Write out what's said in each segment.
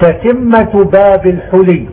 تتمة باب الحلي.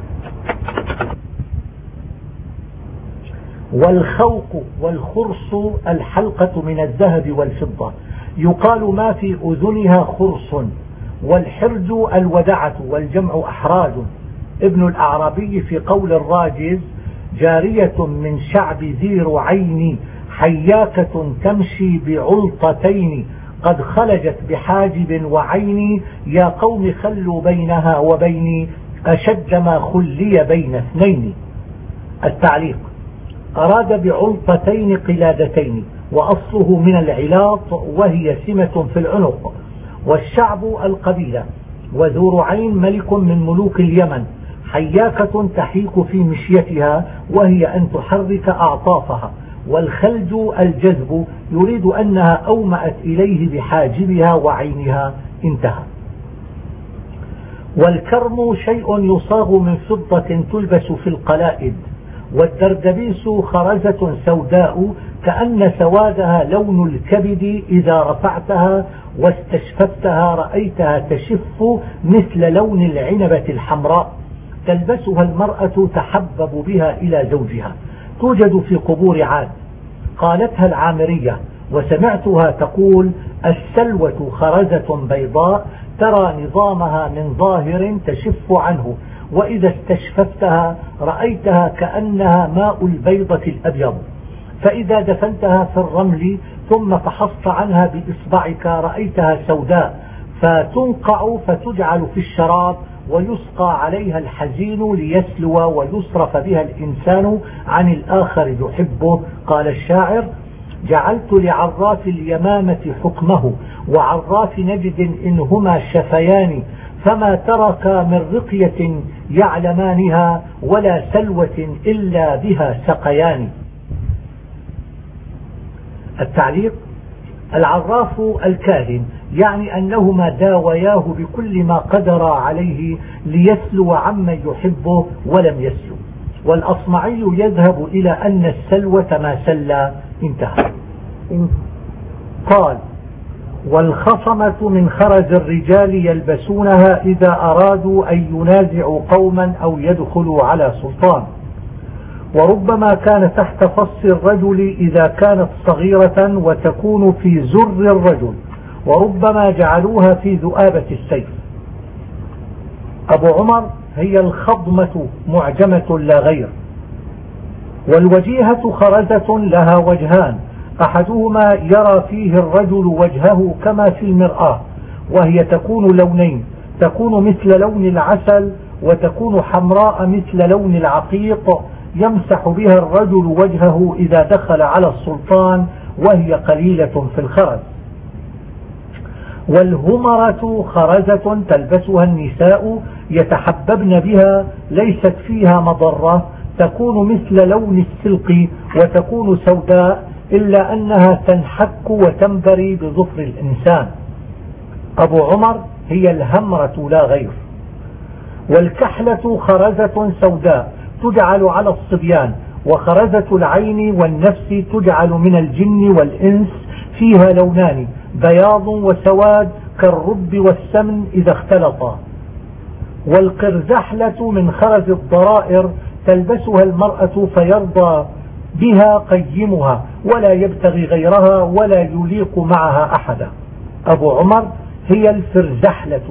والخوق والخرص الحلقة من الذهب والفضة، يقال ما في أذنها خرص. والحرج الودعة والجمع أحراج. ابن الأعرابي في قول الراجز: جارية من شعب ذي رعين حياكة تمشي بعلطتين قد خلجت بحاجب وعين يا قوم خلوا بينها وبيني أشد ما خلي بين اثنين. التعليق: أراد بعلطتين قلادتين، وأصله من العلاط وهي سمة في العنق. والشعب القبيلة. وذو رعين ملك من ملوك اليمن، حياكة تحيك في مشيتها وهي أن تحرك أعطافها. والخلج الجذب، يريد أنها أومأت إليه بحاجبها وعينها. انتهى. والكرم شيء يصاغ من فضة تلبس في القلائد. والدردبيس خرزة سوداء كأن سوادها لون الكبد، إذا رفعتها واستشففتها رأيتها تشف مثل لون العنبة الحمراء، تلبسها المرأة تحبب بها إلى زوجها. توجد في قبور عاد. قالتها العامرية: وسمعتها تقول: السلوة خرزة بيضاء ترى نظامها من ظاهر تشف عنه، وإذا استشففتها رأيتها كأنها ماء البيضة الأبيض، فإذا دفنتها في الرمل ثم فحصت عنها بإصبعك رأيتها سوداء، فتنقع فتجعل في الشراب ويسقى عليها الحزين ليسلو ويصرف بها الإنسان عن الآخر يحبه. قال الشاعر: جعلت لعراف اليمامة حكمه وعراف نجد إنهما شفيان، فما ترك من رقية يعلمانها ولا سلوة إلا بها سقيان. التعليق: العراف الكاهن، يعني أنهما داوياه بكل ما قدر عليه ليسلو عمن يحبه ولم يسلو. والأصمعي يذهب إلى أن السلوة ما سلى. انتهى. قال: والخصمة من خرز الرجال يلبسونها إذا أرادوا أن ينازعوا قوما أو يدخلوا على سلطان. وربما كان تحت فص الرجل إذا كانت صغيرة وتكون في زر الرجل، وربما جعلوها في ذؤابة السيف. أبو عمر: هي الخضمة معجمة لا غير. والوجيهة خرزة لها وجهان، أحدهما يرى فيه الرجل وجهه كما في المرآة، وهي تكون لونين، تكون مثل لون العسل وتكون حمراء مثل لون العقيق، يمسح بها الرجل وجهه إذا دخل على السلطان، وهي قليلة في الخرز. والهمرة خرزة تلبسها النساء يتحببن بها، ليست فيها مضرة، تكون مثل لون السلق وتكون سوداء، إلا أنها تنحك وتنبري بظفر الإنسان. أبو عمر: هي الهمرة لا غير. والكحلة خرزة سوداء تجعل على الصبيان، وخرزة العين والنفس تجعل من الجن والإنس، فيها لونان بياض وسواد كالرب والسمن إذا اختلطا. والقرزحلة من خرز الضرائر تلبسها المرأة فيرضى بها قيمها ولا يبتغي غيرها ولا يليق معها أحدا. أبو عمر: هي الفرزحلة.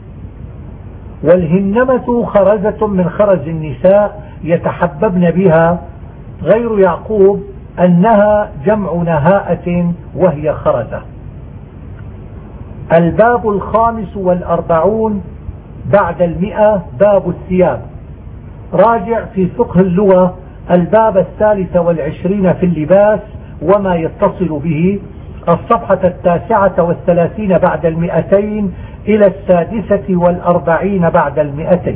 والهنمة خرزة من خرز النساء يتحببن بها، غير يعقوب أنها جمع نهاءة وهي خرزة. الباب 45 بعد 100 باب الثياب. راجع في فقه اللغة الباب 23 في اللباس وما يتصل به، الصفحة 39 بعد 200 إلى 46 بعد 200.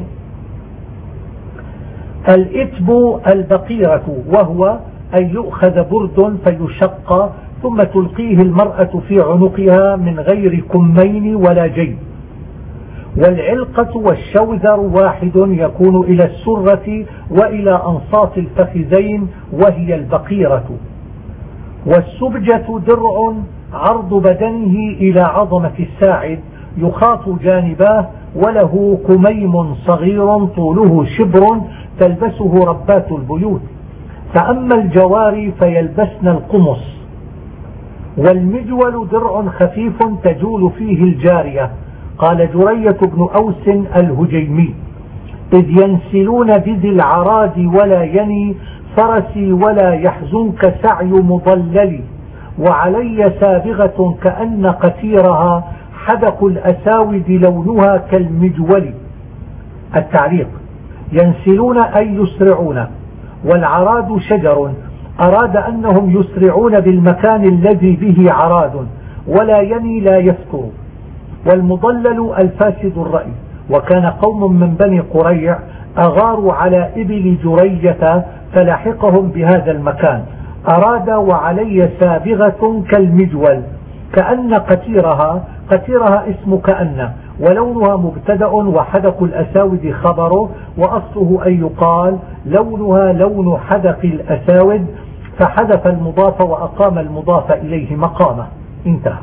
الإتب البقيرة، وهو أن يؤخذ برد فيشق ثم تلقيه المرأة في عنقها من غير كمين ولا جيب. والعلقة والشوذر واحد يكون إلى السرة وإلى أنصاف الفخذين وهي البقيرة. والسبجة درع عرض بدنه إلى عظمة الساعد، يخاط جانباه وله كميم صغير طوله شبر تلبسه ربات البيوت. فأما الجواري فيلبسن القمص. والمجول درع خفيف تجول فيه الجارية. قال جرية بن أوس الهجيمي: إذ ينسلون بذي العراد ولا يني فرسي ولا يحزنك سعي مضلل، وعلي سابغة كأن قتيرها حدق الأساود لونها كالمجول. التعليق: ينسلون أي يسرعون، والعراد شجر، أراد أنهم يسرعون بالمكان الذي به عراد، ولا يني لا يفتر. والمضلل الفاسد الرأي. وكان قوم من بني قريع أغاروا على إبل جرية فلحقهم بهذا المكان. أراد وعلي سابغة كالمجول كأن قتيرها اسم كأن، ولونها مبتدأ، وحدق الأساود خبره، وأصله أن يقال لونها لون حدق الأساود، فحذف المضاف وأقام المضاف إليه مقامه. انتهى.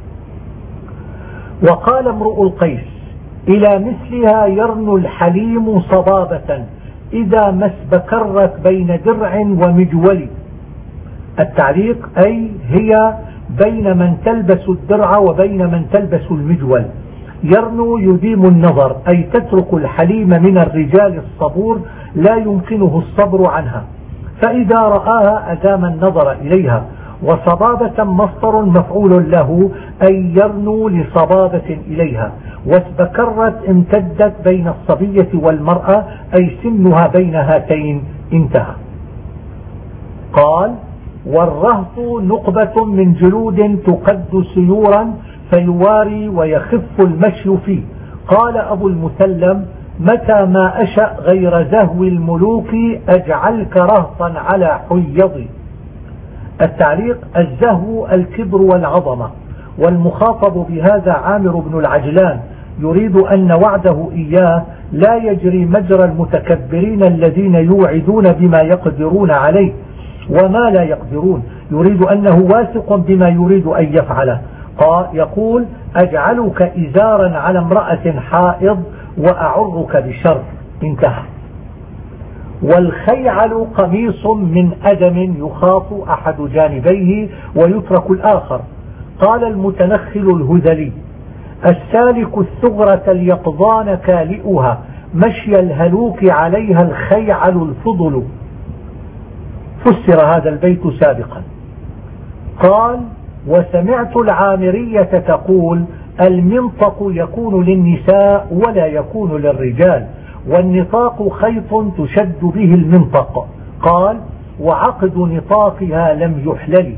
وقال امرؤ القيس: إلى مثلها يرن الحليم صبابة إذا ما اسبكرت بين درع ومجول. التعليق: أي هي بين من تلبس الدرع وبين من تلبس المجول. يرنو يديم النظر، أي تترك الحليم من الرجال الصبور لا يمكنه الصبر عنها، فإذا رآها أدام النظر إليها. وصبابة مصدر مفعول له، أي يرنو لصبابة إليها. واسبكرت امتدت بين الصبية والمرأة، أي سنها بين هاتين. انتهى. قال: والرهط نقبة من جلود تقد سيورا فيواري ويخف المشي فيه. قال أبو المثلم: متى ما أشأ غير زهو الملوك أجعلك رهطا على حيضي. التعليق: الزهو الكبر والعظمة. والمخاطب بهذا عامر بن العجلان، يريد أن وعده إياه لا يجري مجرى المتكبرين الذين يوعدون بما يقدرون عليه وما لا يقدرون، يريد أنه واثق بما يريد أن يفعله. يقول: أجعلك إزارا على امرأة حائض وأعرك بشر. انتهى. والخيعل قميص من أدم يخاط أحد جانبيه ويترك الآخر. قال المتنخل الهذلي: السالك الثغرة اليقظان كالئها، مشي الهلوك عليها الخيعل الفضل. فسر هذا البيت سابقا. قال: وسمعت العامرية تقول: المنطق يكون للنساء ولا يكون للرجال، والنطاق خيط تشد به المنطق. قال: وعقد نطاقها لم يحلل.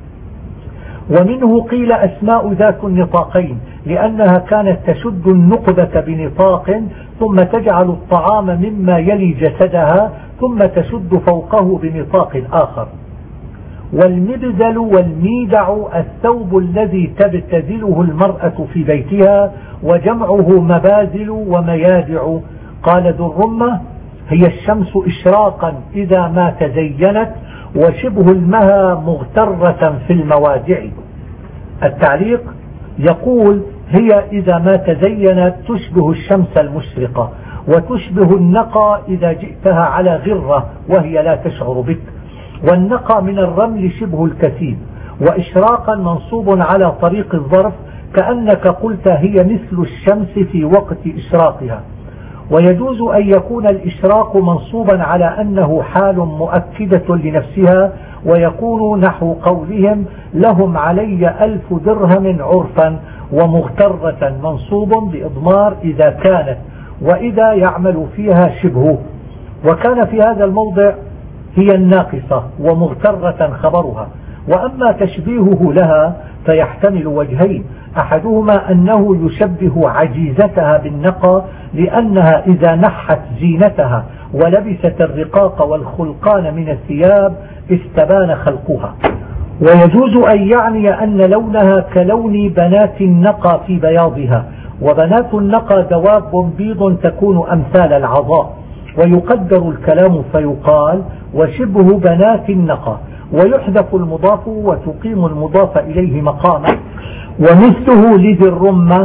ومنه قيل أسماء ذات النطاقين، لأنها كانت تشد النقبة بنطاق ثم تجعل الطعام مما يلي جسدها ثم تشد فوقه بنطاق آخر. والمبذل والميدع الثوب الذي تبتذله المرأة في بيتها، وجمعه مباذل وميادع. قال ذو الرمة: هي الشمس إشراقا إذا ما تزينت، وشبه المها مغترة في الموادع. التعليق: يقول: هي إذا ما تزينت تشبه الشمس المشرقة، وتشبه النقى إذا جئتها على غرة وهي لا تشعر بك. والنقى من الرمل شبه الكثيب. وإشراقا منصوب على طريق الظرف، كأنك قلت هي مثل الشمس في وقت إشراقها. ويجوز أن يكون الإشراق منصوبا على أنه حال مؤكدة لنفسها، ويكون نحو قولهم: لهم علي 1000 درهم عرفا، ومغترة منصوب بإضمار إذا كانت وإذا يعمل فيها شبهه. وكان في هذا الموضع هي الناقصة ومغترة خبرها. وأما تشبيهه لها فيحتمل وجهين: أحدهما أنه يشبه عجيزتها بالنقى، لأنها إذا نحت زينتها ولبست الرقاق والخلقان من الثياب استبان خلقها. ويجوز أن يعني أن لونها كلون بنات النقى في بياضها، وبنات النقى دواب بيض تكون أمثال العظاء. ويقدر الكلام فيقال: وشبه بنات النقى، ويحذف المضاف وتقيم المضاف إليه مقامه. ومثله لذي الرمة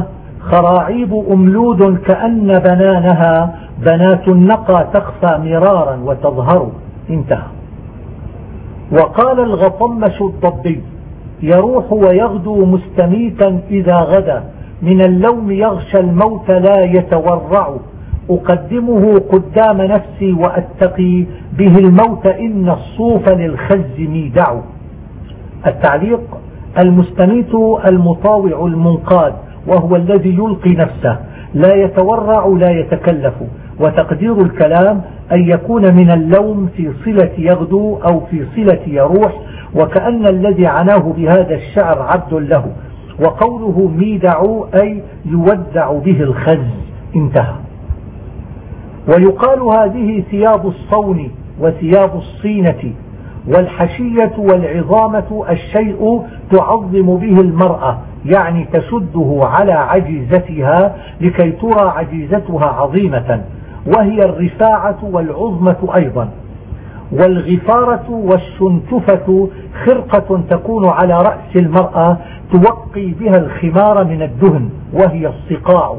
خراعيب أملود كأن بنانها بنات النقى تخفى مرارا وتظهر. انتهى. وقال الغطمش الضبي: يروح ويغدو مستميتا إذا غدا، من اللوم يغشى الموت لا يتورع، أقدمه قدام نفسي وأتقي به الموت إن الصوف للخز ميدع. التعليق: المستميت المطاوع المنقاد، وهو الذي يلقي نفسه، لا يتورع لا يتكلف. وتقدير الكلام أن يكون من اللوم في صلة يغدو أو في صلة يروح، وكأن الذي عناه بهذا الشعر عبد له. وقوله ميدع أي يودع به الخز. انتهى. ويقال هذه ثياب الصون وثياب الصينة، والحشية والعظامة الشيء تعظم به المرأة، يعني تشده على عجيزتها لكي ترى عجيزتها عظيمة، وهي الرفاعة والعظمة أيضا. والغفارة والشنتفة خرقة تكون على رأس المرأة توقي بها الخمار من الدهن، وهي الصقاع.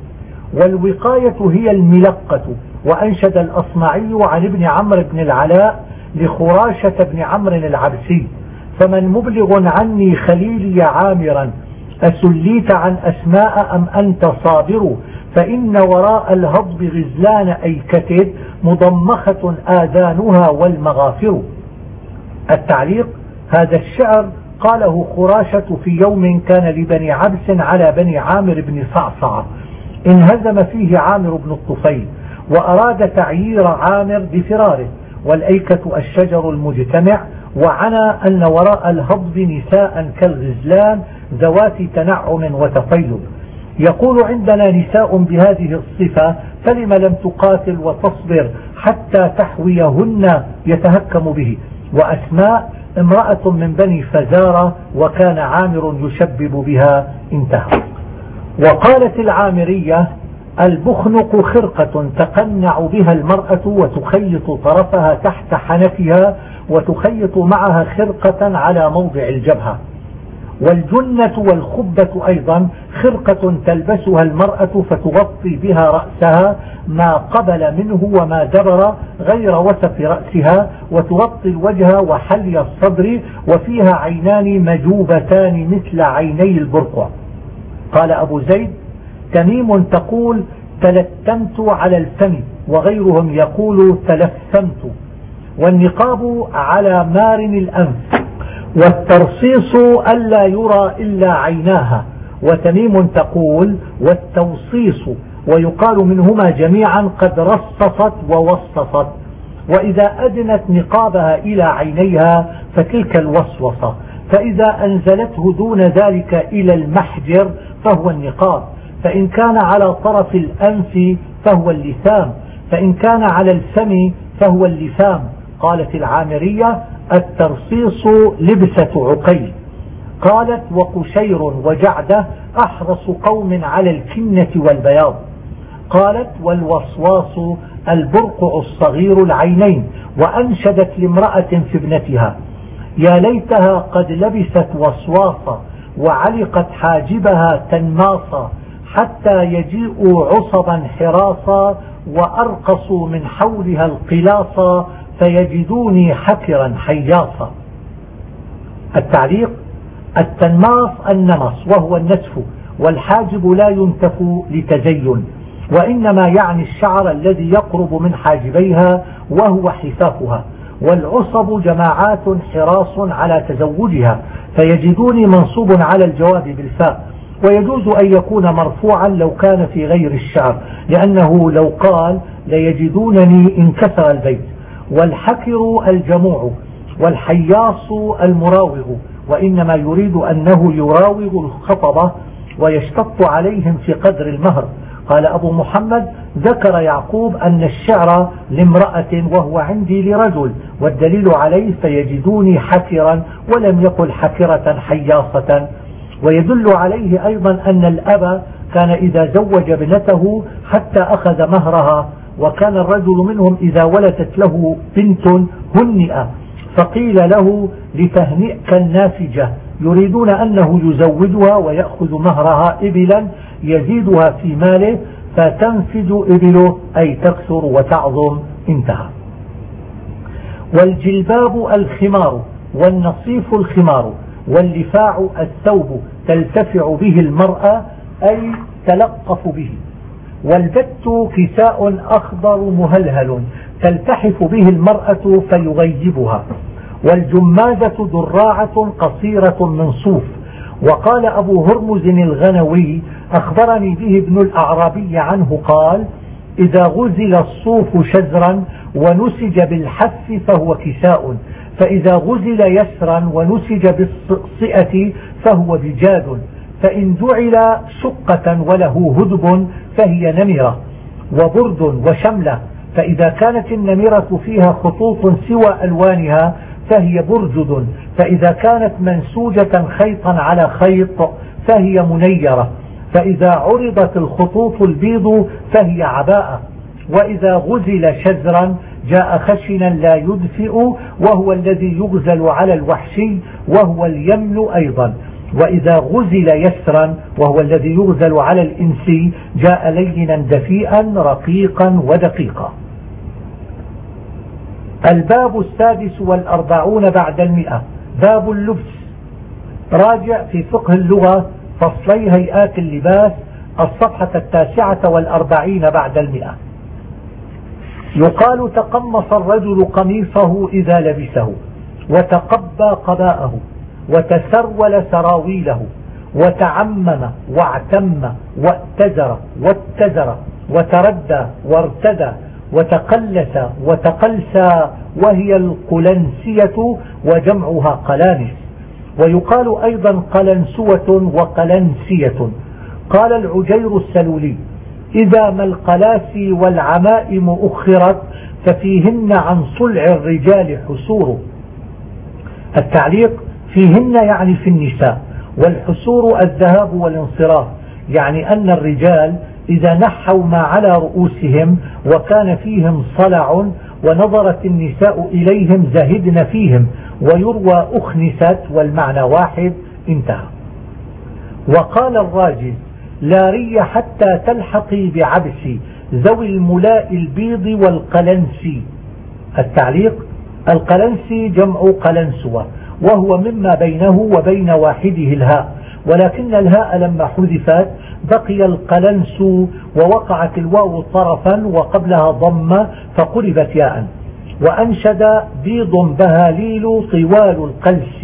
والوقاية هي الملقة. وأنشد الأصمعي عن ابن عمرو بن العلاء لخراشة بن عمرو العبسي: فمن مبلغ عني خليلي عامرا، أسليت عن أسماء أم أنت صابر، فإن وراء الهضب غزلان أيكتد، مضمخة آذانها والمغافر. التعليق: هذا الشعر قاله خراشة في يوم كان لبني عبس على بني عامر بن صعصع، انهزم فيه عامر بن الطفيل، وأراد تعيير عامر بفراره، والأيكة الشجر المجتمع، وعنى أن وراء الهضب نساء كالغزلان ذوات تنعم وتفيض. يقول: عندنا نساء بهذه الصفة، فلم لم تقاتل وتصبر حتى تحويهن يتهكم به. وأسماء امرأة من بني فزارة، وكان عامر يشبب بها. انتهى. وقالت العامرية: البخنق خرقة تقنع بها المرأة وتخيط طرفها تحت حنفها، وتخيط معها خرقة على موضع الجبهة. والجنة والخبة أيضا خرقة تلبسها المرأة فتغطي بها رأسها ما قبل منه وما دبر غير وسط رأسها، وتغطي الوجه وحلي الصدر، وفيها عينان مجوبتان مثل عيني البرقع. قال أبو زيد: تميم تقول تلتمت على الفم، وغيرهم يقول تلثمت. والنقاب على مارن الأنف، والترصيص ألا يرى إلا عيناها. وتميم تقول والتوصيص، ويقال منهما جميعا قد رصصت ووصصت. وإذا أدنت نقابها إلى عينيها فتلك الوصوصة، فإذا أنزلته دون ذلك إلى المحجر فهو النقاب، فإن كان على طرف الأنف فهو اللثام، فإن كان على الفم فهو اللثام. قالت العامرية: الترصيص لبسة عقيل. قالت: وقشير وجعدة أحرص قوم على الكنة والبياض. قالت: والوصواص البرقع الصغير العينين. وأنشدت لامرأة في ابنتها: يا ليتها قد لبست وصواصا وعلقت حاجبها تنماصا، حتى يجيء عصبا حراسا وأرقصوا من حولها القلاصا، فيجدوني حكرا حياصا. التعليق: التنماص النمص وهو النتف، والحاجب لا ينتف لتزين، وإنما يعني الشعر الذي يقرب من حاجبيها وهو حفافها. والعصب جماعات حراص على تزوجها، فيجدوني منصوب على الجواب بالفاء، ويجوز أن يكون مرفوعا لو كان في غير الشعر، لأنه لو قال ليجدونني انكسر البيت. والحكر الجموع، والحياص المراوغ، وإنما يريد أنه يراوغ الخطبة ويشتط عليهم في قدر المهر. قال أبو محمد: ذكر يعقوب أن الشعر لامرأة وهو عندي لرجل، والدليل عليه فيجدوني حكرا، ولم يقل حكرة حياصة. ويدل عليه أيضا أن الأب كان إذا زوج ابنته حتى أخذ مهرها، وكان الرجل منهم إذا ولدت له بنت هنئ، فقيل له لتهنئك النافجة، يريدون أنه يزوجها ويأخذ مهرها إبلا يزيدها في ماله فتنفد إبله أي تكثر وتعظم. انتهى. والجلباب الخمار، والنصيف الخمار، واللفاع الثوب تلتفع به المرأة أي تلقف به، والبت كساء أخضر مهلهل تلتحف به المرأة فيغيبها، والجمادة دراعة قصيرة من صوف. وقال أبو هرمز الغنوي أخبرني به ابن الأعرابي عنه قال: إذا غزل الصوف شزرا ونسج بالحف فهو كساء، فإذا غزل يسرا ونسج بالصئة فهو بجاد، فإن جعل شقة وله هدب فهي نمرة، وبرد وشملة، فإذا كانت النمرة فيها خطوط سوى ألوانها فهي برجد، فإذا كانت منسوجة خيطا على خيط فهي منيرة، فإذا عرضت الخطوط البيض فهي عباءة، وإذا غزل شزرا جاء خشنا لا يدفئ وهو الذي يغزل على الوحشي وهو اليمن أيضا، وإذا غزل يسرا وهو الذي يغزل على الإنسي جاء لينا دفيئا رقيقا ودقيقا. الباب 46 بعد 100. باب اللبس. راجع في فقه اللغة فصلي هيئات اللباس الصفحة 49 بعد 100. يقال: تقمص الرجل قميصه إذا لبسه، وتقبى قباءه، وتسرول سراويله، وتعمم واعتم واتزر واتزر، وتردى وارتدى، وتقلس وتقلسى، وهي القلنسية وجمعها قلانس. ويقال أيضا قلنسوة وقلنسية. قال العجير السلولي: إذا ما القلاسي والعمائم أخرت ففيهن عن صلع الرجال حسور. التعليق: فيهن يعني في النساء، والحسور الذهاب والانصراف، يعني أن الرجال إذا نحوا ما على رؤوسهم وكان فيهم صلع ونظرت النساء إليهم زهدن فيهم، ويروى أخنست والمعنى واحد. انتهى. وقال الراجل: لا ري حتى تلحقي بعبسي ذوي الملاء البيض والقلنسي. التعليق: القلنسي جمع قلنسوة، وهو مما بينه وبين واحده الهاء، ولكن الهاء لما حذفت بقي القلنس، ووقعت الواو طرفا وقبلها ضمة فقلبت ياء. وأنشد: بيض بهاليل طوال القلس.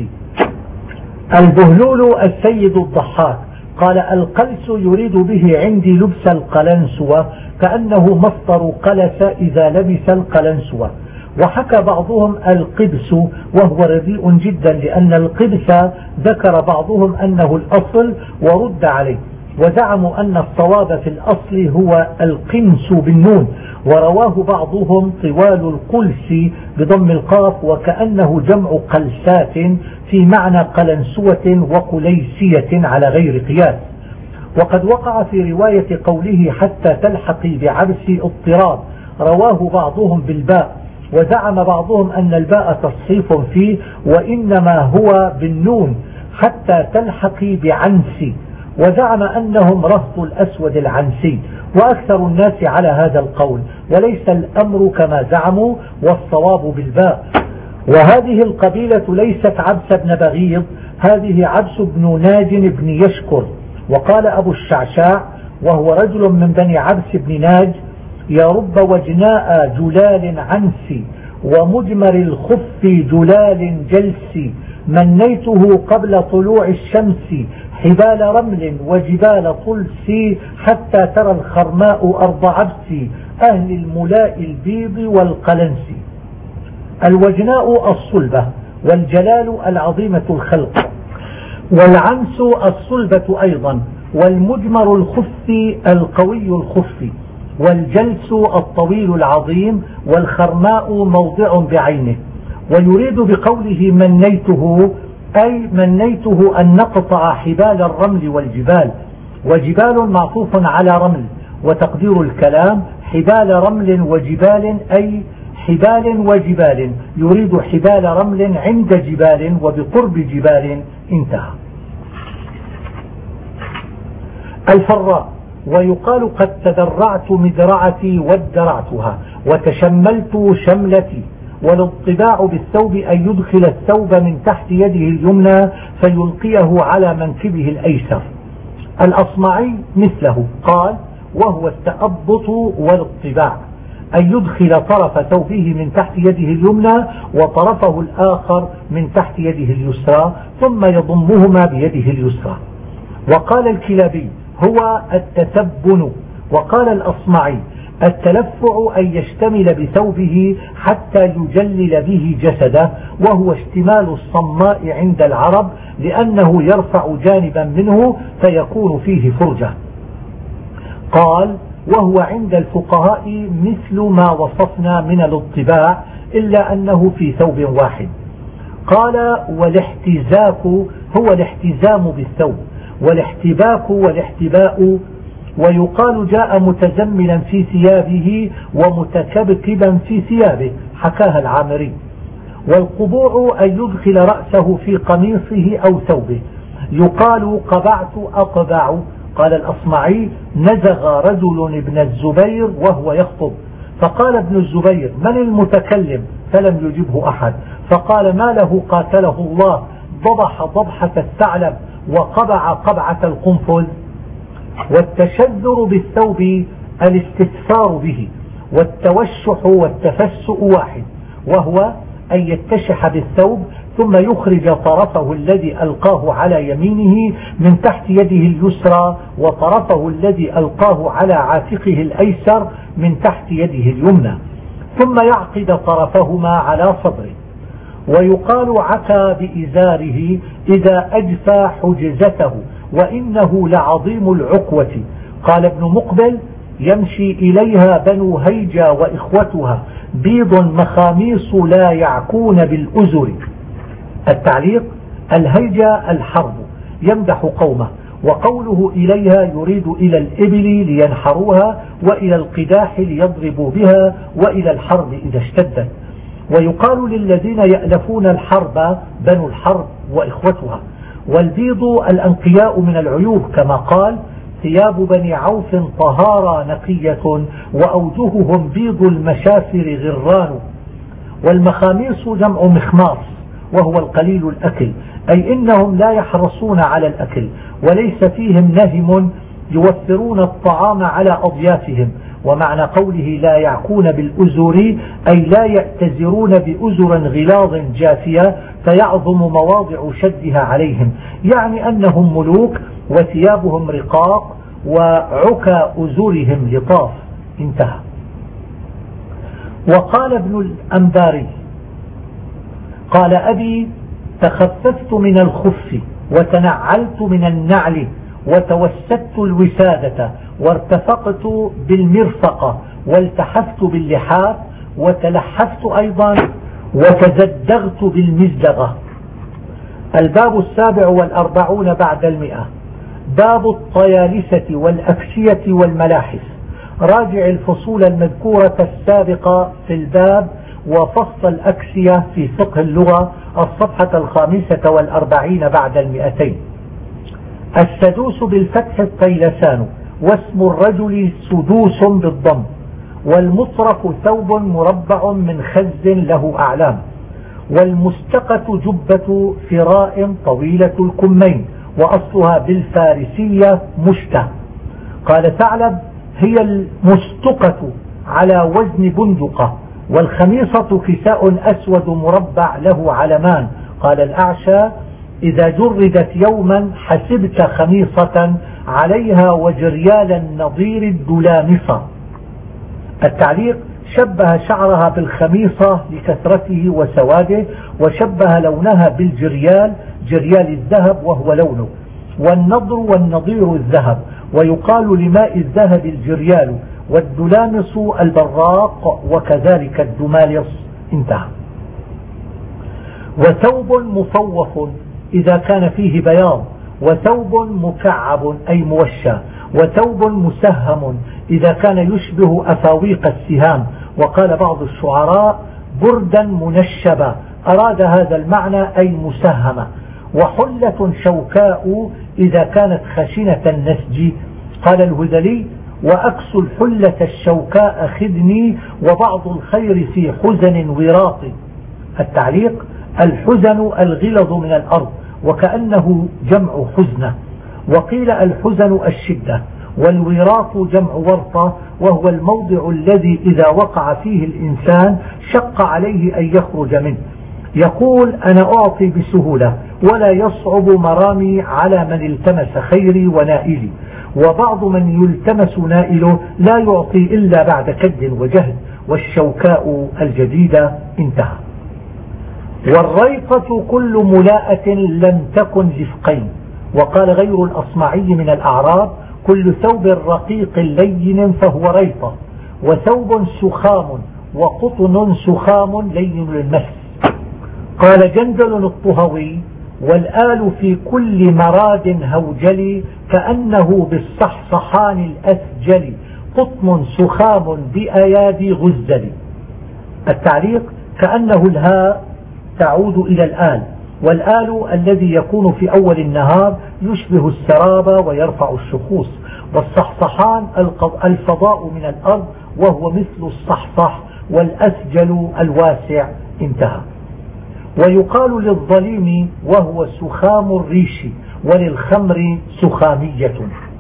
البهلول السيد الضحاك قال: القلس يريد به عندي لبس القلنسوة، كأنه مصدر قلس إذا لبس القلنسوة. وحكى بعضهم القبس وهو رديء جدا، لأن القبس ذكر بعضهم أنه الأصل ورد عليه، وزعموا أن الصواب في الأصل هو القنس بالنون، ورواه بعضهم طوال القلس بضم القاف، وكأنه جمع قلسات في معنى قلنسوة وقليسية على غير قياس. وقد وقع في رواية قوله حتى تلحقي بعبسي اضطراب، رواه بعضهم بالباء، وزعم بعضهم أن الباء تصحيف فيه، وإنما هو بالنون حتى تلحقي بعنسي، وزعم أنهم رهط الأسود العنسي، وأكثر الناس على هذا القول، وليس الأمر كما زعموا، والصواب بالباء. وهذه القبيلة ليست عبس بن بغيض، هذه عبس بن ناج بن يشكر. وقال أبو الشعشاع وهو رجل من بني عبس بن ناج: يا رب وجناء جلال عنسي، ومجمر الخف جلال جلسي، منيته قبل طلوع الشمس حبال رمل وجبال طلسي، حتى ترى الخرماء أرض عبسي أهل الملاء البيض والقلنسي. الوجناء الصلبة، والجلال العظيمة الخلق، والعنس الصلبة أيضا، والمجمر الخف القوي الخف، والجلس الطويل العظيم، والخرماء موضع بعينه. ويريد بقوله منيته أي منيته أن نقطع حبال الرمل والجبال، وجبال معطوف على رمل، وتقدير الكلام حبال رمل وجبال أي حبال وجبال، يريد حبال رمل عند جبال وبقرب جبال. انتهى. الفراء. ويقال قد تدرعت مدرعتي وادرعتها وتشملت شملتي. والاطباع بالثوب أن يدخل الثوب من تحت يده اليمنى فيلقيه على منكبه الأيسر. الأصمعي مثله قال وهو التأبط والاطباع، أن يدخل طرف ثوبه من تحت يده اليمنى وطرفه الآخر من تحت يده اليسرى ثم يضمهما بيده اليسرى. وقال الكلابي هو التثبن. وقال الأصمعي التلفع أن يشتمل بثوبه حتى يجلل به جسده، وهو اشتمال الصماء عند العرب لأنه يرفع جانبا منه فيكون فيه فرجة. قال وهو عند الفقهاء مثل ما وصفنا من الاطباع إلا أنه في ثوب واحد. قال والاحتزاك هو الاحتزام بالثوب، والاحتباك والاحتباء. ويقال جاء متزملا في ثيابه ومتكبكبا في ثيابه، حكاها العامري. والقبوع أن يدخل رأسه في قميصه أو ثوبه. يقال قبعت أقبع. قال الأصمعي نزغ رجل ابن الزبير وهو يخطب، فقال ابن الزبير من المتكلم؟ فلم يجبه أحد، فقال ما له قاتله الله، ضبح ضبحة الثعلب وقبع قبعة القنفذ. والتشذر بالثوب الاستثفار به، والتوشح والتفسؤ واحد، وهو أن يتشح بالثوب ثم يخرج طرفه الذي ألقاه على يمينه من تحت يده اليسرى وطرفه الذي ألقاه على عاتقه الأيسر من تحت يده اليمنى، ثم يعقد طرفهما على صدره. ويقال عكى بإزاره إذا أجفى حجزته، وإنه لعظيم العكوة. قال ابن مقبل يمشي إليها بنو هيجا وإخوتها بيض مخاميص لا يعكون بالأزر. التعليق الهيجا الحرب، يمدح قومه، وقوله إليها يريد إلى الإبل لينحروها وإلى القداح ليضربوا بها وإلى الحرب إذا اشتدت. ويقال للذين يألفون الحرب بنو الحرب وإخوتها. والبيض الأنقياء من العيوب كما قال ثياب بني عوف طهارى نقية وأوجههم بيض المشافر غران. والمخاميص جمع مخماص وهو القليل الأكل، أي إنهم لا يحرصون على الأكل وليس فيهم نهم يوفرون الطعام على أضيافهم. ومعنى قوله لا يعكون بالأزر أي لا يأتزرون بأزر غلاظ جافية فيعظم مواضع شدها عليهم، يعني أنهم ملوك وثيابهم رقاق وعكى أزرهم لطاف. انتهى. وقال ابن الأنباري قال أبي تخففت من الخف وتنعلت من النعل وتوسدت الوسادة وارتفقت بالمرفقة والتحفت باللحاف وتلحفت أيضا وتزدغت بالمزدغة. الباب 47 بعد 100. باب الطيالسة والأكسية والملاحف. راجع الفصول المذكورة السابقة في الباب وفصل الأكسية في فقه اللغة الصفحة 45 بعد 200. السدوس بالفتح الطيلسان، واسم الرجل سدوس بالضم. والمطرف ثوب مربع من خز له أعلام. والمستقة جبة فراء طويلة الكمين، وأصلها بالفارسية مشتة. قال ثعلب هي المستقة على وزن بندقة. والخميصة كساء أسود مربع له علمان. قال الأعشى إذا جردت يوما حسبت خميصة عليها وجريال النظير الدلامصة. التعليق شبه شعرها بالخميصة لكثرته وسواده، وشبه لونها بالجريال، جريال الذهب وهو لونه. والنضر والنظير الذهب، ويقال لماء الذهب الجريال، والدلامص البراق، وكذلك الدمالص. انتهى. وثوب مفوف إذا كان فيه بياض، وثوب مكعب أي موشى، وثوب مسهم إذا كان يشبه أفاويق السهام. وقال بعض الشعراء بردا منشبا، أراد هذا المعنى أي مسهمة. وحلة شوكاء إذا كانت خشنة النسج، قال الهذلي: وأكس الحلة الشوكاء خذني وبعض الخير في حزن وراط. التعليق: الحزن الغلظ من الأرض، وكأنه جمع حزنة. وقيل الحزن الشدة، والوراط جمع ورطة، وهو الموضع الذي إذا وقع فيه الإنسان شق عليه أن يخرج منه. يقول: أنا أعطي بسهولة ولا يصعب مرامي على من التمس خيري ونائلي، وبعض من يلتمس نائله لا يعطي إلا بعد كد وجهد، والشوكاء الجديدة. انتهى. والريطة كل ملاءة لم تكن زفقين. وقال غير الأصمعي من الأعراب: كل ثوب رقيق لين فهو ريطة، وثوب سخام وقطن سخام لين للمس. قال جندل الطهوي: والآل في كل مراد هوجلي كأنه بالصحصحان الأسجل، قطن سخام بأيادي غزل. التعليق: كأنه الهاء تعود إلى الآل، والآل الذي يكون في أول النهار يشبه السراب ويرفع الشخوص، والصحصحان الفضاء من الأرض وهو مثل الصحصح، والأسجل الواسع. انتهى. ويقال للظليم وهو سخام الريش، وللخمر سخامية.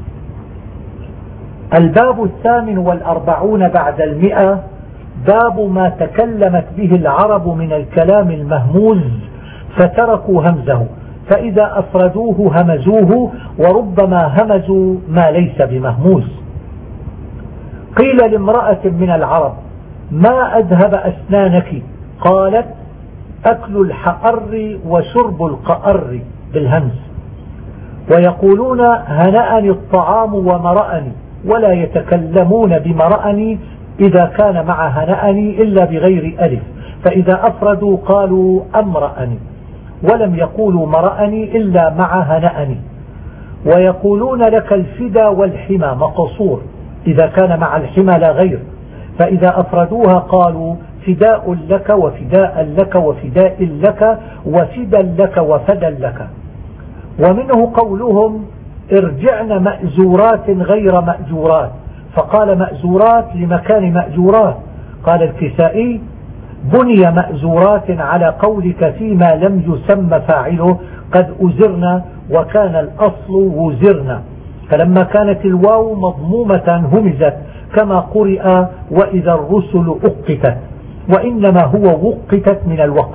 الباب 48 بعد 100. باب ما تكلمت به العرب من الكلام المهموز فتركوا همزه، فإذا أفردوه همزوه، وربما همزوا ما ليس بمهموز. قيل لامرأة من العرب: ما أذهب أسنانك؟ قالت: أكل الحأر وشرب القأر بالهمز. ويقولون: هنأني الطعام ومرأني، ولا يتكلمون بمرأني إذا كان مع هنأني إلا بغير ألف، فإذا أفردوا قالوا أمرأني، ولم يقولوا مرأني إلا مع هنأني. ويقولون: لك الفدا والحمى مقصور، إذا كان مع الحمى لا غير، فإذا أفردوها قالوا فداء لك وفداء لك وفداء لك وفدا لك وفدا لك. ومنه قولهم: ارجعن مأزورات غير مأجورات، فقال مأزورات لمكان مأجورات. قال الكسائي: بني مأزورات على قولك فيما لم يسمى فاعله قد أزرنا، وكان الأصل وزرنا، فلما كانت الواو مضمومة همزت، كما قرئ وإذا الرسل أقتت، وإنما هو وقتت من الوقت.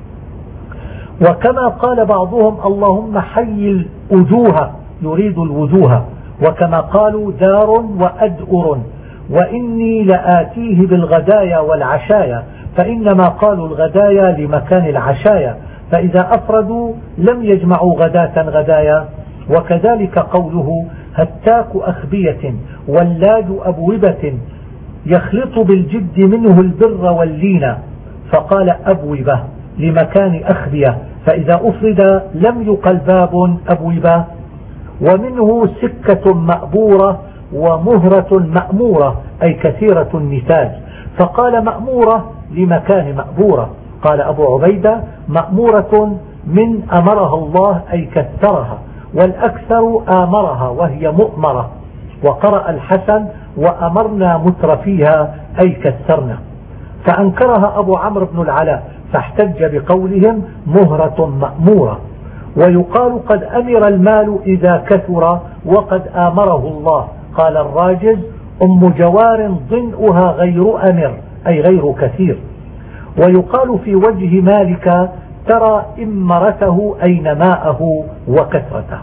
وكما قال بعضهم: اللهم حي الوجوه، يريد الوجوه، وكما قالوا دار وأدؤر، وإني لآتيه بالغدايا والعشايا، فإنما قالوا الغدايا لمكان العشايا، فإذا أفردوا لم يجمعوا غداة غدايا. وكذلك قوله هتاك أخبية واللاج أبوبة، يخلط بالجد منه البر واللين، فقال أبوبة لمكان أخبية، فإذا أفرد لم يقل باب أبوبة. ومنه سكة مأبورة ومهرة مأمورة، أي كثيرة النتاج، فقال مأمورة لمكان مأبورة. قال أبو عبيدة: مأمورة من أمرها الله أي كثرها، والأكثر آمرها وهي مؤمرة. وقرأ الحسن: وأمرنا مترفيها أي كثرنا. فأنكرها أبو عمرو بن العلاء، فاحتج بقولهم مهرة مأمورة. ويقال: قد أمر المال إذا كثر وقد آمره الله. قال الراجز: أم جوار ضنؤها غير أمر أي غير كثير. ويقال في وجه مالك: ترى إمرته أي نماءه وكثرته.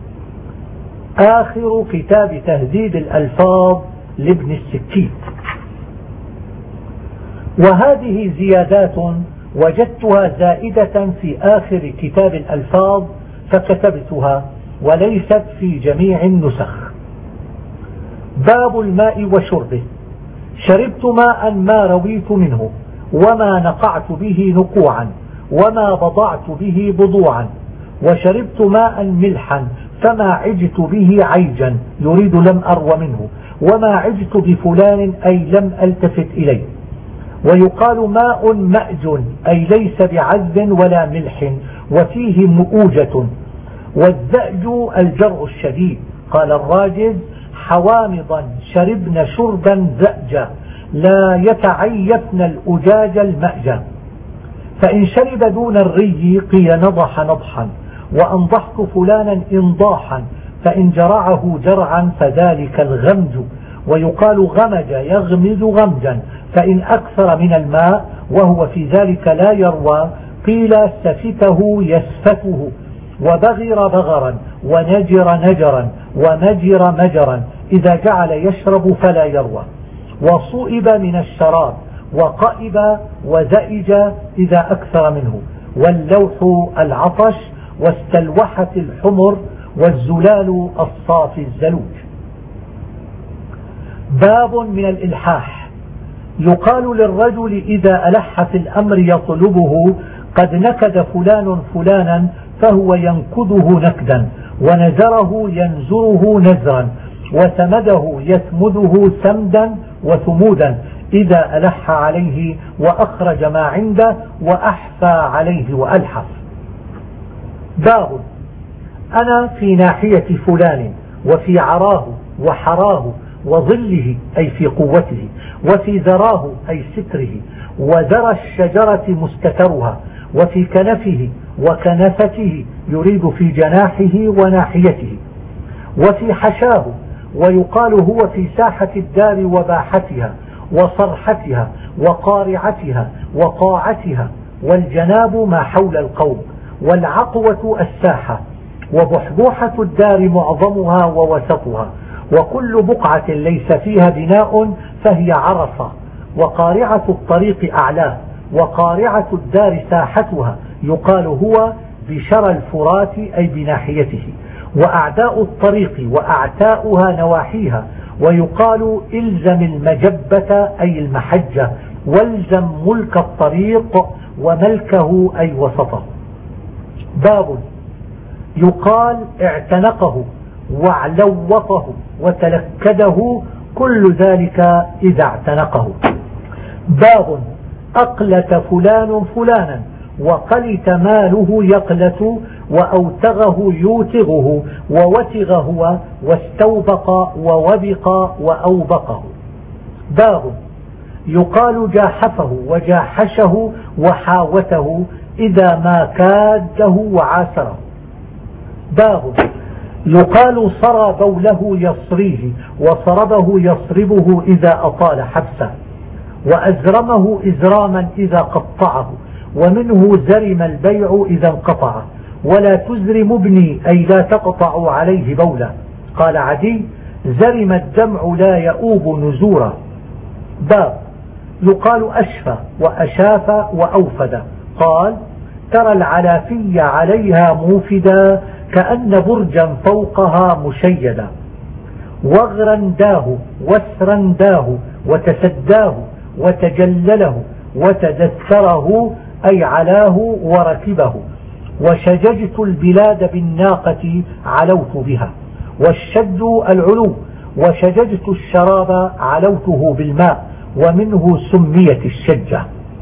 آخر كتاب تهذيب الألفاظ لابن السكين. وهذه زيادات وجدتها زائدة في آخر كتاب الألفاظ فكتبتها، وليست في جميع النسخ. باب الماء وشربه. شربت ماء ما رويت منه، وما نقعت به نقوعا، وما بضعت به بضوعا. وشربت ماء ملحا فما عجت به عيجا، يريد لم أرو منه، وما عجت بفلان أي لم ألتفت إليه. ويقال ماء مأج أي ليس بعذب ولا ملح، وفيه مؤوجة. والزأج الجرع الشديد. قال الراجز: حوامضا شربن شربا زأجا لا يتعيفن الأجاج المأجا. فإن شرب دون الري قيل نضح نضحا، وأنضحت فلانا إنضاحا، فإن جرعه جرعا فذلك الغمج. ويقال غمج يغمز غمجا، فإن أكثر من الماء وهو في ذلك لا يروى قيل سفته يسفته، وبغر بغرا، ونجر نجرا، ومجر مجرا، إذا جعل يشرب فلا يروى. وصئب من الشراب، وقئب وزئج إذا أكثر منه. واللوح العطش، واستلوحت الحمر، والزلال الصافي الزلوج. باب من الإلحاح. يقال للرجل إذا ألح في الأمر يطلبه قد نكد فلان فلانا، فهو ينكده نكدا، ونزره ينزره نزرا، وثمده يثمده سمدا وثمودا، إذا ألح عليه وأخرج ما عنده وأحفى عليه وألحف. باب. أنا في ناحية فلان، وفي عراه وحراه وظله أي في قوته، وفي ذراه أي ستره، وذرى الشجرة مستترها، وفي كنفه وكنفته يريد في جناحه وناحيته، وفي حشاه، ويقال هو في ساحة الدار وباحتها وصرحتها وقارعتها وقاعتها. والجناب ما حول القوم، والعقوة الساحة، وبحبوحة الدار معظمها ووسطها، وكل بقعة ليس فيها بناء فهي عرصة. وقارعة الطريق أعلاه، وقارعة الدار ساحتها، يقال هو بشرى الفرات أي بناحيته. وأعداء الطريق وأعتاؤها نواحيها، ويقال إلزم المجبة أي المحجة، والزم ملك الطريق وملكه أي وسطه. باب. يقال اعتنقه وعلوطه وتلكده، كل ذلك إذا اعتنقه. باب. أقلت فلان فلانا، وقلت ماله يقلت، وأوتغه يوتغه، ووتغ هو، واستوبق ووبق وأوبقه. باب. يقال جاحفه وجاحشه وحاوته، إذا ما كاده وعاسره. باب. يقال صرى بوله يصريه، وصربه يصربه إذا أطال حبسه، وأزرمه إزراما إذا قطعه، ومنه زرم البيع إذا انقطعه. ولا تزرم ابني أي لا تقطع عليه بولا. قال عدي زرم الدمع لا يؤوب نزورا. باب. يقال أشفى وأشاف وأوفد. قال ترى العلافي عليها موفدا، كأن برجا فوقها مشيدا. وغرا داه وسرا داه، وتسداه وتجلله وتدثره أي علاه وركبه. وشججت البلاد بالناقة علوت بها. والشد العلو. وشججت الشراب علوته بالماء، ومنه سميت الشجة.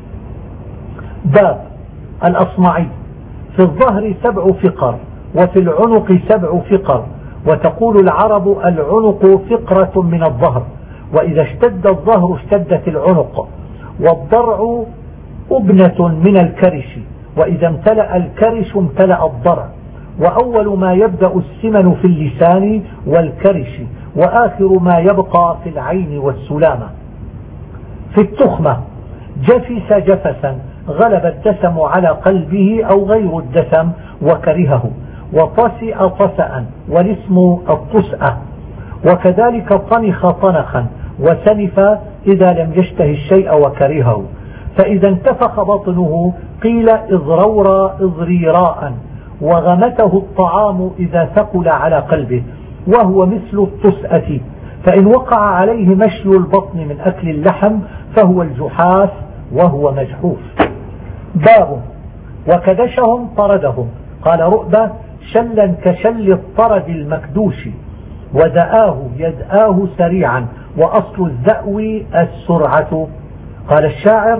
باب. الأصمعي. في الظهر 7 فقر، وفي العنق 7 فقر. وتقول العرب العنق فقرة من الظهر، وإذا اشتد الظهر اشتدت العنق. والضرع أبنة من الكرش، وإذا امتلأ الكرش امتلأ الضرع. وأول ما يبدأ السمن في اللسان والكرش، وآخر ما يبقى في العين والسلامة. في التخمة. جفس جفسا، غلب الدسم على قلبه أو غير الدسم وكرهه. وطسئ طسأ، والاسم الطسأة. وكذلك طنخ طنخا، وسنف إذا لم يشتهي الشيء وكرهه. فإذا انتفخ بطنه قيل إضرورا إضريراء. وغمته الطعام إذا ثقل على قلبه، وهو مثل الطسأة. فإن وقع عليه مشل البطن من أكل اللحم فهو الجحاف، وهو مجحوف. باب. وكدشهم طردهم. قال رؤبة شلا كشل الطرد المكدوش. ودآه يدآه سريعا، وأصل الذأو السرعة. قال الشاعر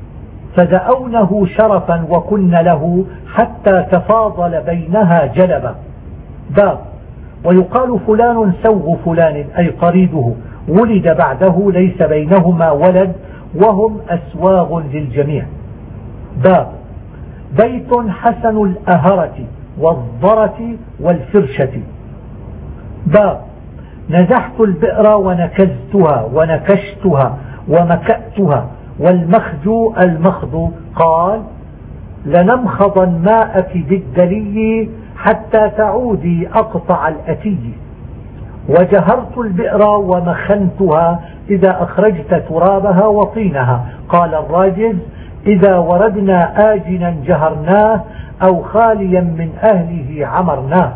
فدأونه شرفا وكن له، حتى تفاضل بينها جلبا. باب. ويقال فلان سوغ فلان أي قريده ولد بعده ليس بينهما ولد وهم أسواغ للجميع. باب بيت حسن الأهرة والضرة والفرشة. باب نزحت البئر ونكزتها ونكشتها ومكأتها والمخج المخض. قال لنمخضن ماءك بالدلي حتى تعودي أقطع الأتي. وجهرت البئر ومخنتها إذا أخرجت ترابها وطينها. قال الراجز إذا وردنا آجنا جهرناه أو خاليا من أهله عمرناه.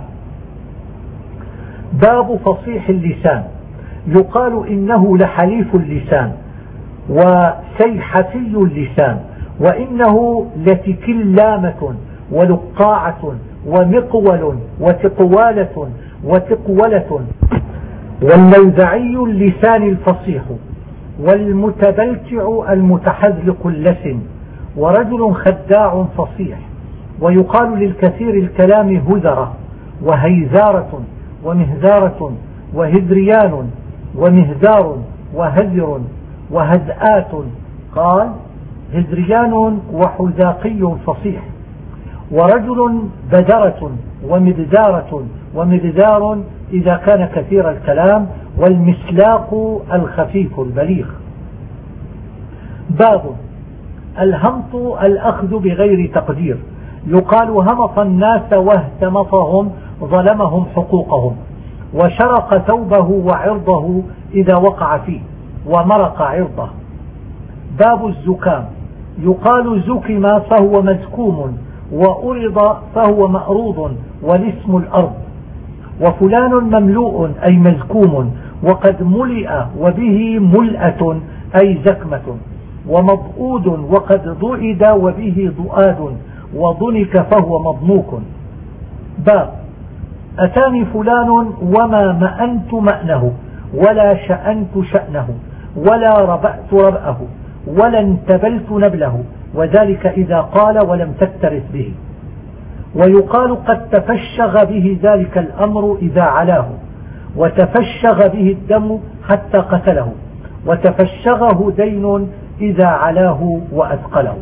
باب فصيح اللسان. يقال إنه لحليف اللسان وسيحفي اللسان، وإنه لتكلامة ولقاعة ومقول وتقوالة وتقولة. واللوذعي اللسان الفصيح، والمتبلتع المتحذلق اللسن، ورجل خداع فصيح. ويقال للكثير الكلام هذرة وهيزارة ومهزارة وهذريان ومهزار وهذر وهدآت. قال هذريان وحذاقي فصيح. ورجل بدرة ومبزارة ومبزار إذا كان كثير الكلام، والمسلاق الخفيف البليغ. باب الهمط الأخذ بغير تقدير. يقال همط الناس واهتمطهم ظلمهم حقوقهم، وشرق ثوبه وعرضه إذا وقع فيه ومرق عرضه. باب الزكام. يقال زكم فهو مزكوم، وأرض فهو مأروض، والاسم الأرض. وفلان مملوء أي مزكوم، وقد ملئ وبه ملأة أي زكمة. ومضؤود وقد ضئد وبه ضؤاد، وضنك فهو مضنوك. باب أتاني فلان وما مأنت مأنه، ولا شأنت شأنه، ولا ربأت ربأه، ولا انتبلت نبله، وذلك إذا قال ولم تكترث به. ويقال قد تفشغ به ذلك الأمر إذا علاه، وتفشغ به الدم حتى قتله، وتفشغه دين إذا علاه وأثقله.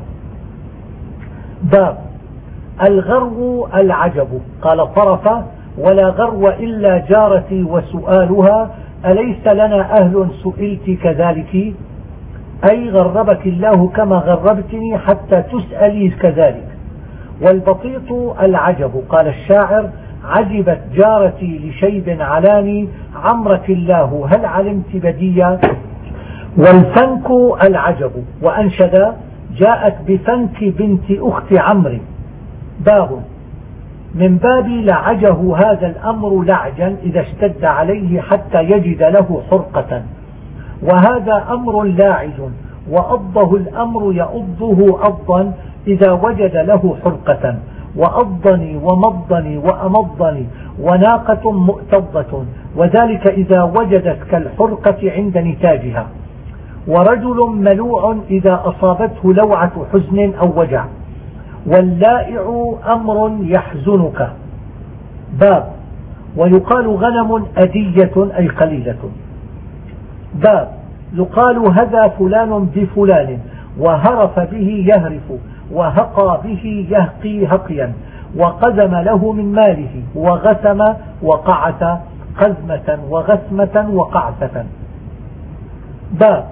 باب الغرو العجب. قال طرفة ولا غرو إلا جارتي وسؤالها أليس لنا أهل سئلت كذلك، أي غربك الله كما غربتني حتى تسألي كذلك. والبطيط العجب. قال الشاعر عجبت جارتي لشيب علاني عمرك الله هل علمت بديا. والفنك العجب. وأنشد جاءت بفنك بنت أخت عمرو. باب من باب لعجه هذا الأمر لعجا إذا اشتد عليه حتى يجد له حرقة، وهذا أمر لاعج، وأضه الأمر يأضه أضا إذا وجد له حرقة. وأضني ومضني وأمضني وناقة مؤتضة، وذلك إذا وجدت كالحرقة عند نتاجها. ورجل ملوع إذا أصابته لوعة حزن أو وجع. واللائع أمر يحزنك. باب ويقال غنم أدية أي قليلة. باب يقال هذا فلان بفلان، وهرف به يهرف، وهقى به يهقي هقيا، وقزم له من ماله، وغسم وقعث قزمة وغسمة وقعثة. باب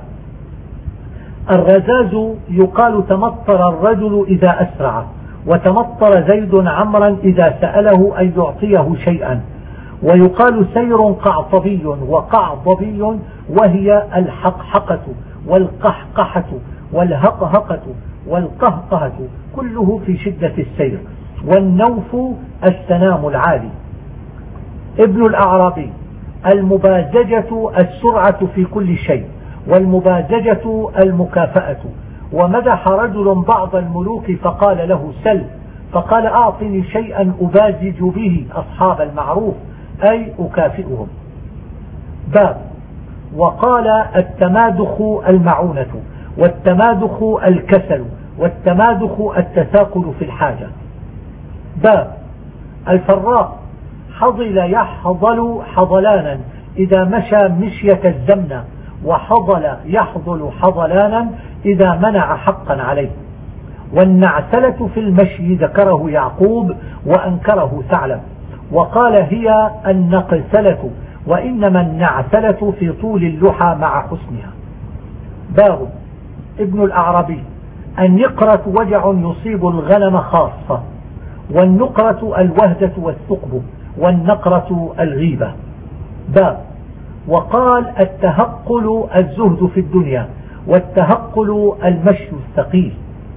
الرزاز. يقال تمطر الرجل إذا أسرع، وتمطر زيد عمرا إذا سأله أن يعطيه شيئا. ويقال سير قعطبي وقعضبي، وهي الحقحقة والقحقحة والهقهقة والقهقهة، كله في شدة السير. والنوف السنام العالي. ابن الأعرابي. المبازجة السرعة في كل شيء، والمبازجة المكافأة. ومدح رجل بعض الملوك فقال له سل، فقال أعطني شيئا أبازج به أصحاب المعروف، أي أكافئهم. باب وقال التمادخ المعونة، والتمادخ الكسل، والتمادخ التثاقل في الحاجة. باب الفراء. حضل يحضل حضلانا إذا مشى مشية الزمنة، وحضل يحضل حضلانا إذا منع حقا عليه. والنعسلة في المشي ذكره يعقوب وأنكره ثعلب، وقال هي النقسلة، وإنما النعسلة في طول اللحى مع حسنها. باب ابن الأعرابي: النقرة وجع يصيب الغنم خاصة، والنقرة الوهدة والثقب، والنقرة الغيبة. باب وقال التهقل الزهد في الدنيا، والتهقل المشي الثقيل.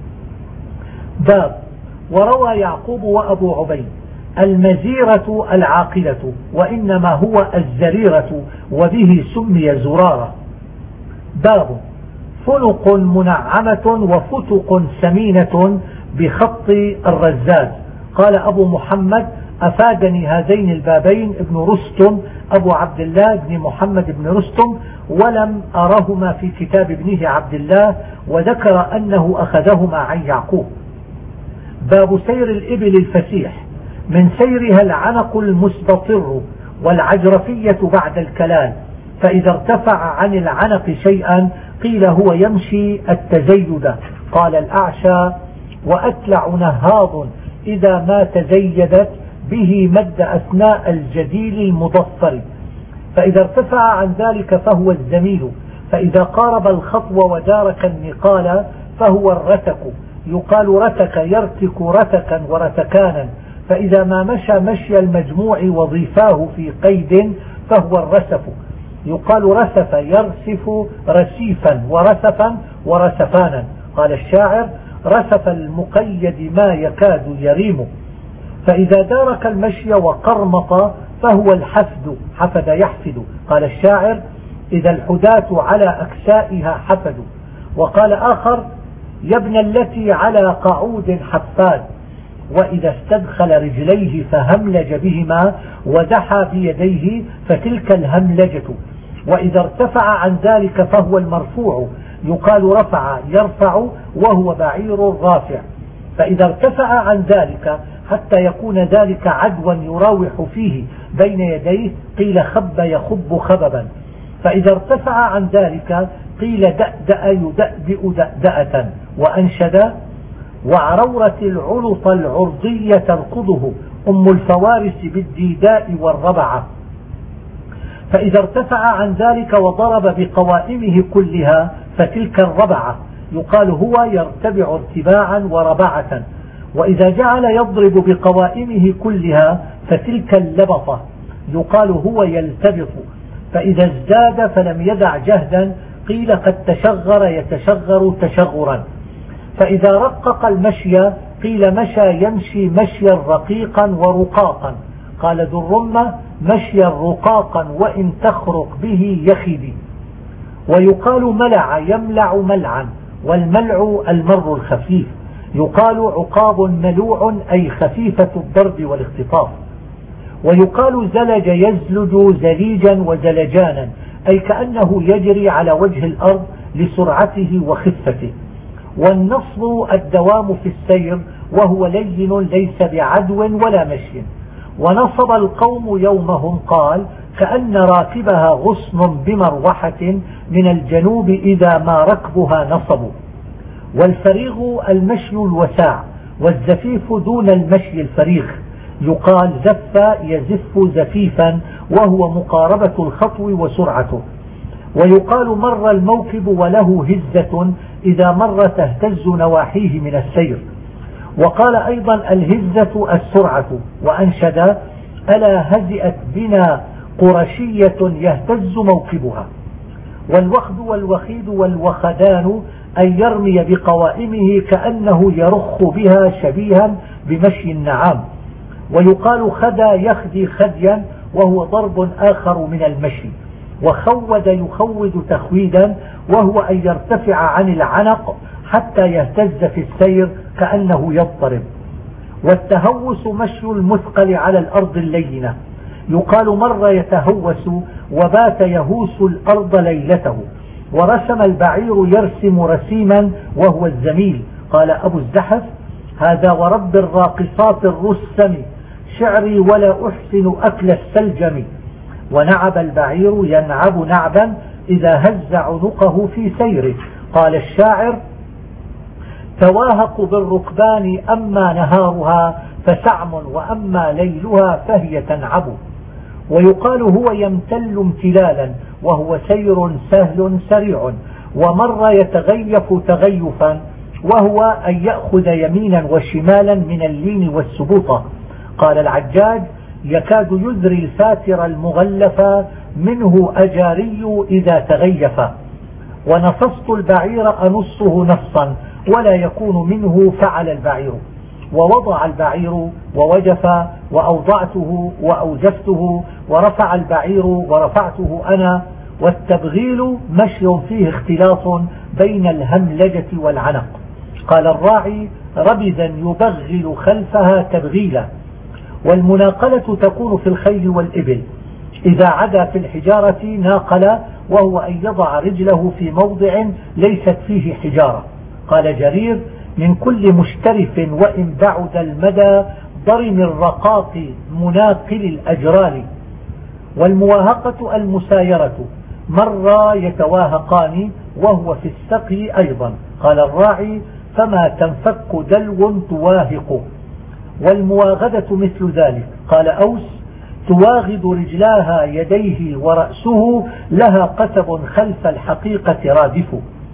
باب وروى يعقوب وأبو عبيد: المزيرة العاقلة، وإنما هو الزريرة، وبه سمي زرارة. باب فنق منعمة وفتق سمينة بخط الرزاز. قال أبو محمد: أفادني هذين البابين ابن رستم أبو عبد الله بن محمد بن رستم، ولم أرهما في كتاب ابنه عبد الله، وذكر أنه أخذهما عن يعقوب. باب سير الإبل الفسيح: من سيرها العنق المستطر، والعجرفية بعد الكلال، فإذا ارتفع عن العنق شيئا قيل هو يمشي التزيد. قال الأعشى: وأتلع نهاض إذا ما تزيدت به مد أثناء الجديل المضفر، فإذا ارتفع عن ذلك فهو الزميل، فإذا قارب الخطو ودارك النقال فهو الرتك. يقال رتك يرتك رتكا ورتكانا، فإذا ما مشى مشي المجموع وضيفاه في قيد فهو الرسف. يقال رسف يرسف رسيفا ورسفا ورسفانا. قال الشاعر: رسف المقيد ما يكاد يريم. فإذا دارك المشي وقرمط فهو الحفد، حفد يحفد. قال الشاعر: إذا الحداة على أكسائها حفدوا. وقال آخر: يا ابن التي على قعود حفاد، وإذا استدخل رجليه فهملج بهما ودحى بيديه فتلك الهملجة. وإذا ارتفع عن ذلك فهو المرفوع، يقال رفع يرفع وهو بعير رافع. فإذا ارتفع عن ذلك حتى يكون ذلك عدوا يراوح فيه بين يديه قيل خب يخب خببا. فإذا ارتفع عن ذلك قيل دأدأ يدأدئ دأدأة. وأنشد: وعرورة العلط العرضية تركضه أم الفوارس بالديداء والربعة. فإذا ارتفع عن ذلك وضرب بقوائمه كلها فتلك الربعة، يقال هو يرتبع ارتباعا وربعة. وإذا جعل يضرب بقوائمه كلها فتلك اللبطة، يقال هو يلتبط. فإذا ازداد فلم يدع جهدا قيل قد تشغر يتشغر تشغرا. فإذا رقق المشي قيل مشى يمشي مشيا رقيقا ورقاقا. قال ذو الرمة: مشيا رقاقا وإن تخرق به يخدي. ويقال ملع يملع ملعا، والملع المر الخفيف. يقال عقاب ملوع أي خفيفة الضرب والاختطاف. ويقال زلج يزلج زليجا وزلجانا، أي كأنه يجري على وجه الأرض لسرعته وخفته. والنصب الدوام في السير، وهو لين ليس بعدو ولا مشي. ونصب القوم يومهم قال: كأن راكبها غصن بمروحة من الجنوب إذا ما ركبها نصبوا. والفريغ المشي الوساع، والزفيف دون المشي الفريغ. يقال زف يزف زفيفا، وهو مقاربة الخطو وسرعته. ويقال مر الموكب وله هزة، إذا مر تهتز نواحيه من السير. وقال أيضا الهزة السرعة. وأنشد: ألا هزئت بنا قرشية يهتز موكبها. والوخد والوخيد والوخدان أن يرمي بقوائمه كأنه يرخ بها شبيها بمشي النعام. ويقال خدى يخدي خديا، وهو ضرب آخر من المشي. وخود يخود تخويدا، وهو أن يرتفع عن العنق حتى يهتز في السير كأنه يضطرب. والتهوس مشي المثقل على الأرض اللينة. يقال مر يتهوس وبات يهوس الأرض ليلته. ورسم البعير يرسم رسيما، وهو الزميل. قال أبو الزحف: هذا ورب الراقصات الرسم الشعر ولا أحسن أكل السلجم. ونعب البعير ينعب نعبا إذا هز عنقه في سيره. قال الشاعر: تواهق بالركبان أما نهارها فسعم وأما ليلها فهي تنعب. ويقال هو يمتل امتلالا وهو سير سهل سريع. ومر يتغيف تغيفا وهو أن يأخذ يمينا وشمالا من اللين والسبوطة. قال العجاج: يكاد يزري الفاتر المغلف منه أجاري إذا تغيف. ونصصت البعير أنصه نصا ولا يكون منه فعل البعير. ووضع البعير ووجف وأوضعته وأوجفته ورفع البعير ورفعته أنا. والتبغيل مشي فيه اختلاط بين الهملجة والعنق. قال الراعي: ربذا يبغل خلفها تبغيلا. والمناقلة تكون في الخيل والإبل. إذا عدا في الحجارة ناقل، وهو أن يضع رجله في موضع ليست فيه حجارة. قال جرير: من كل مشترف وإن بعد المدى ضرم الرقاق مناقل الأجرال. والمواهقة المسايرة، مرة يتواهقان وهو في السقي أيضا. قال الراعي: فما تنفك دلو تواهق. والمواغدة مثل ذلك. قال أوس: تواغد رجلاها يديه ورأسه لها قتب خلف الحقيقة رادف.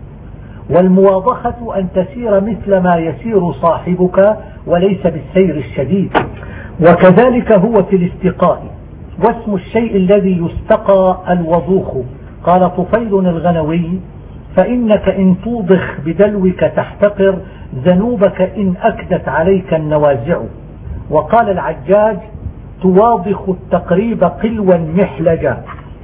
والمواضخة أن تسير مثل ما يسير صاحبك وليس بالسير الشديد. وكذلك هو في الاستقاء. واسم الشيء الذي يستقى الوضوخ. قال طفيل الغنوي: فإنك إن توضخ بدلوك تحتقر ذنوبك إن أكدت عليك النوازع. وقال العجاج: تواضخ التقريب قلوا محلجا.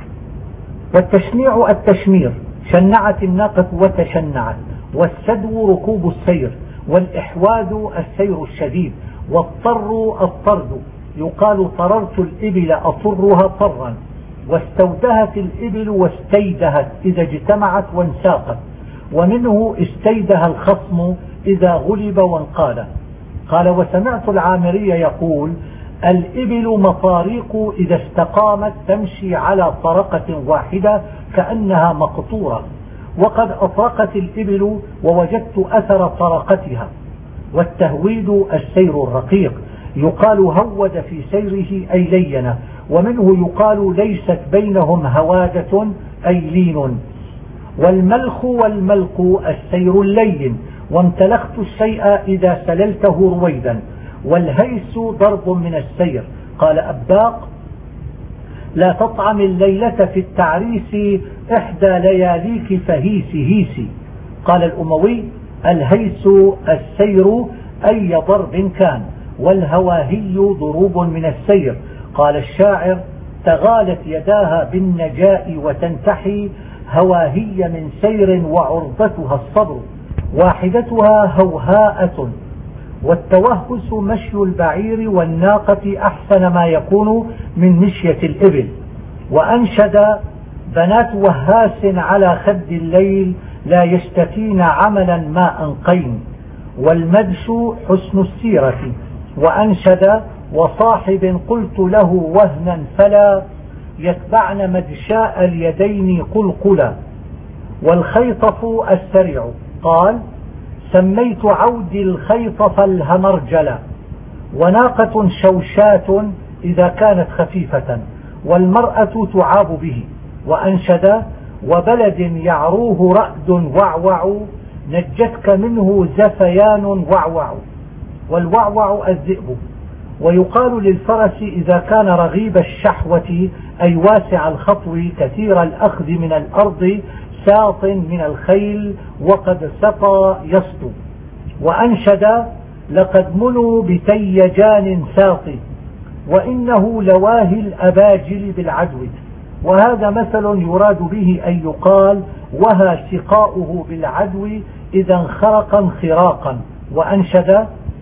والتشنيع التشمير، شنعت الناقة وتشنعت. والسدو ركوب السير. والإحواد السير الشديد. والطر الطرد، يقال طررت الإبل أطرها طرا. واستودهت الإبل واستيدهت إذا اجتمعت وانساقت. ومنه استيده الخصم إذا غلب وانقال. قال: وسمعت العامري يقول: الإبل مطاريق إذا استقامت تمشي على طرقة واحدة كأنها مقطورة. وقد أطرقت الإبل ووجدت أثر طرقتها. والتهويد السير الرقيق، يقال هود في سيره أي لين. ومنه يقال ليست بينهم هوادة أي لين. والملخ والملق السير اللين. وامتلخت الشيء إذا سللته رويدا. والهيس ضرب من السير. قال أباق: لا تطعم الليلة في التعريس إحدى لياليك فهيسي هيسي. قال الأموي: الهيس السير أي ضرب كان. والهواهي ضروب من السير. قال الشاعر: تغالت يداها بالنجاء وتنتحي هواهي من سير وعرضتها الصبر. واحدتها هوهاءة. والتوهس مشي البعير والناقة أحسن ما يكون من مشية الإبل. وأنشد: بنات وهاس على خد الليل لا يشتكين عملا ما أنقين. والمدش حسن السيرة. وأنشد: وصاحب قلت له وهنا فلا يتبعن مدشاء اليدين قلقلا. والخيطف السريع. قال: سميت عودي الخيطف الهمرجلا. وناقة شوشات إذا كانت خفيفة. والمرأة تعاب به. وأنشد: وبلد يعروه رأد وعوع نجتك منه زفيان وعوع. والوعوع الذئب. ويقال للفرس إذا كان رغيب الشحوة أي واسع الخطو كثير الأخذ من الأرض ساط من الخيل وقد سقى يسطو. وأنشد: لقد منوا بتيجان ساط. وإنه لواهي الأباجل بالعدو. وهذا مثل يراد به أن يقال: وها سقاؤه بالعدو إذا انخرق انخراقا. وأنشد: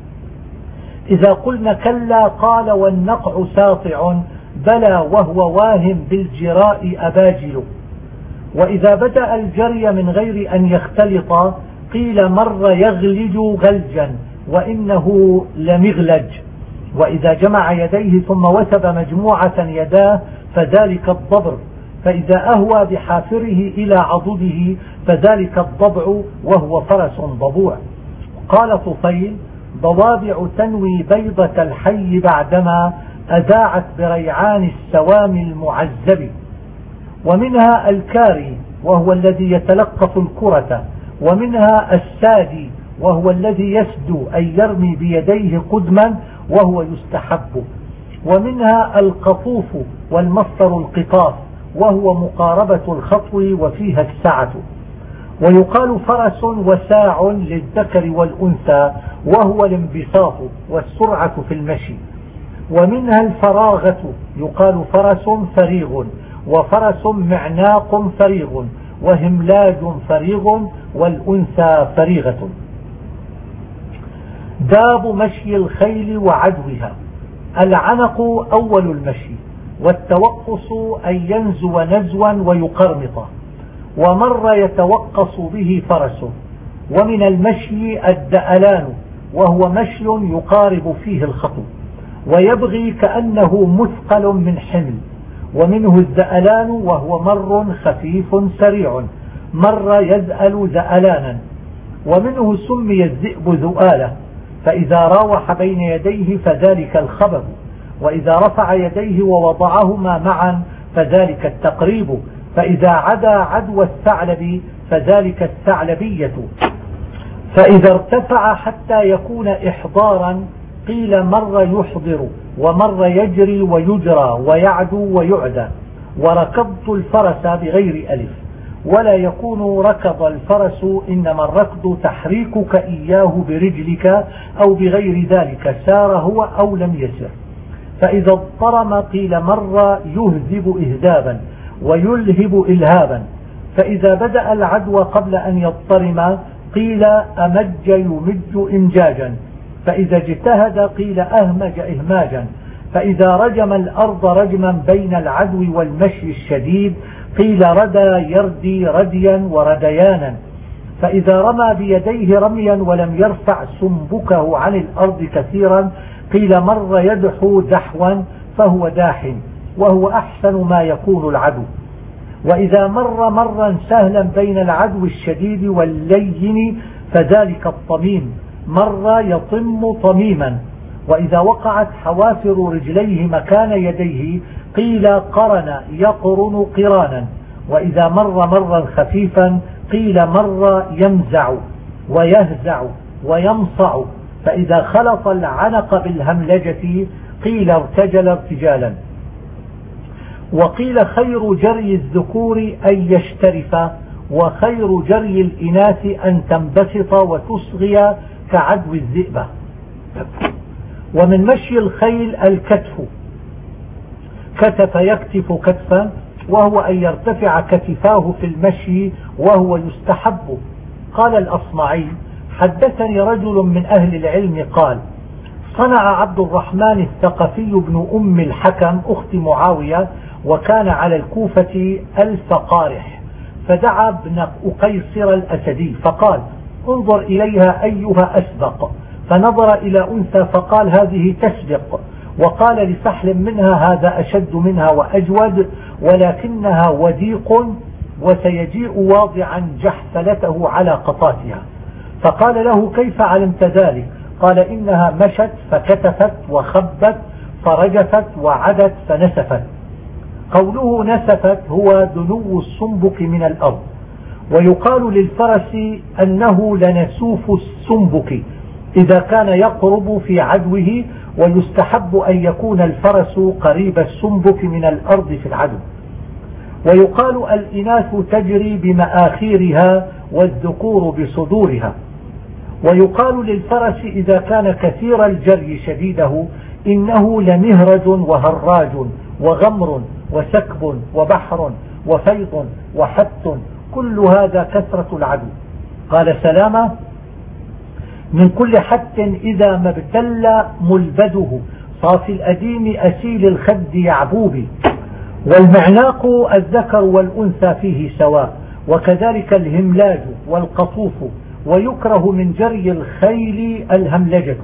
إذا قلنا كلا قال والنقع ساطع بلى وهو واهم بالجراء أباجل. وإذا بدأ الجري من غير أن يختلط قيل مر يغلج غلجا وإنه لمغلج. وإذا جمع يديه ثم وثب مجموعة يداه فذلك الضبر، فإذا أهوى بحافره إلى عضده فذلك الضبع وهو فرس ضبوع. قال طفيل: ضوابع تنوي بيضة الحي بعدما أذاعت بريعان السوام المعذب. ومنها الكاري وهو الذي يتلقف الكرة، ومنها السادي وهو الذي يسدو أي يرمي بيديه قدما وهو يستحب، ومنها القطوف والمصدر القطاف وهو مقاربة الخطو وفيها السعة. ويقال فرس وساع للذكر والأنثى وهو الانبساط والسرعة في المشي. ومنها الفراغة، يقال فرس فريغ وفرس معناق فريغ وهملاج فريغ والأنثى فريغة. داب مشي الخيل وعدوها: العنق أول المشي، والتوقص أن ينزو نزوا ويقرمط، ومر يتوقص به فرسه. ومن المشي الدألان وهو مشي يقارب فيه الخطو ويبغي كأنه مثقل من حمل. ومنه الزألان وهو مر خفيف سريع، مر يزأل زألانا. ومنه سمي الذئب ذؤالة، فإذا راوح بين يديه فذلك الخبب، وإذا رفع يديه ووضعهما معا فذلك التقريب، فإذا عدا عدو الثعلب فذلك الثعلبية. فإذا ارتفع حتى يكون إحضارا قيل مر يحضر، ومر يجري ويجرى ويعدو ويعدى. وركضت الفرس بغير ألف، ولا يكون ركض الفرس، إنما الركض تحريكك إياه برجلك أو بغير ذلك، سار هو أو لم يسر. فإذا اضطرم قيل مر يهذب إهذابا ويلهب إلهابا. فإذا بدأ العدو قبل أن يضطرم قيل أمج يمج إمجاجا. فإذا اجتهد قيل أهمج إهماجا. فإذا رجم الأرض رجما بين العدو والمشي الشديد قيل ردى يردي رديا ورديانا. فإذا رمى بيديه رميا ولم يرفع سنبكه عن الأرض كثيرا قيل مر يدحو دحوا فهو داح، وهو أحسن ما يكون العدو. وإذا مر مرا سهلا بين العدو الشديد واللين فذلك الطميم، مر يطم طميما. وإذا وقعت حوافر رجليه مكان يديه قيل قرن يقرن قرانا. وإذا مر مرا خفيفا قيل مر يمزع ويهزع ويمصع. فإذا خلط العنق بالهملجة قيل ارتجل ارتجالا. وقيل خير جري الذكور أن يشترف، وخير جري الإناث أن تنبسط وتصغي كعدو الذئبة. ومن مشي الخيل الكتف، كتف يكتف كتفا، وهو أن يرتفع كتفاه في المشي وهو يستحب. قال الأصمعي: حدثني رجل من أهل العلم قال: صنع عبد الرحمن الثقفي بن أم الحكم أخت معاوية، وكان على الكوفة 1000 قارح، فدعا ابن أقيصر الأسدي فقال: انظر إليها أيها أسبق. فنظر إلى أنثى فقال: هذه تسبق. وقال لفحل منها: هذا أشد منها وأجود، ولكنها وديق، وسيجيء واضعا جحفلته على قطاتها. فقال له: كيف علمت ذلك؟ قال: إنها مشت فكتفت وخبت فرجفت وعدت فنسفت. قوله نسفت هو دنو السنبك من الأرض. ويقال للفرس أنه لنسوف السنبك إذا كان يقرب في عدوه، ويستحب أن يكون الفرس قريب السنبك من الأرض في العدو. ويقال الإناث تجري بمآخيرها والذكور بصدورها. ويقال للفرس إذا كان كثير الجري شديده إنه لمهرج وهراج وغمر وسكب وبحر وفيض وحت، كل هذا كثرة العدو. قال سلامة: من كل حت إذا ما ابتل ملبده، صافي الأديم أسيل الخد يعبوبي. والمعناق الذكر والأنثى فيه سواء، وكذلك الهملاج والقطوف. ويكره من جري الخيل الهملجة،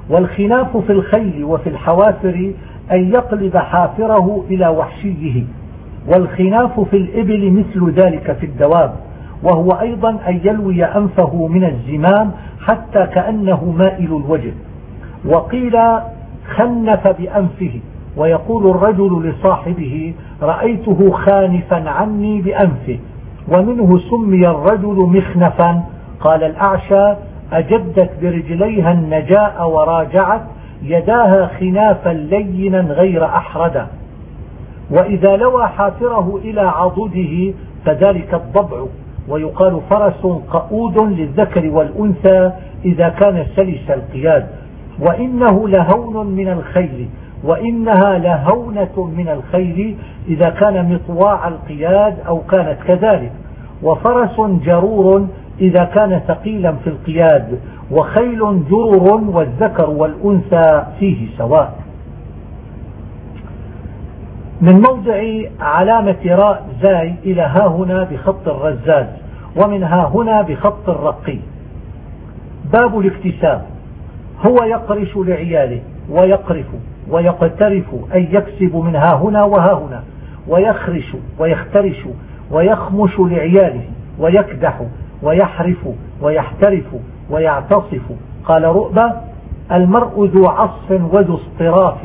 والخناف في الخيل وفي الحوافر أن يقلب حافره إلى وحشيه، والخناف في الإبل مثل ذلك في الدواب، وهو أيضا أن يلوي أنفه من الزمام حتى كأنه مائل الوجه. وقيل خنف بأنفه، ويقول الرجل لصاحبه رأيته خانفا عني بأنفه، ومنه سمي الرجل مخنفا. قال الأعشى أجدت برجليها النجاء وراجعت يداها خنافا لينا غير أحردا. وإذا لوى حافره إلى عضده فذلك الضبع. ويقال فرس قؤود للذكر والأنثى إذا كان سلس القياد. وإنه لهون من الخيل، وإنها لهونة من الخيل إذا كان مطواع القياد أو كانت كذلك. وفرس جرور إذا كان ثقيلا في القياد، وخيل جرر والذكر والأنثى فيه سواء. من موضع علامة راء زاي إلى ها هنا بخط الرزاز، ومن ها هنا بخط الرقي. باب الاكتساب: هو يقرش لعياله ويقرف ويقترف، أي يكسب من ها هنا وها هنا، ويخرش ويخترش ويخمش لعياله، ويكدح ويحرف ويحترف ويعتصف. قال رؤبة: المرء ذو عصف وذو اصطراف.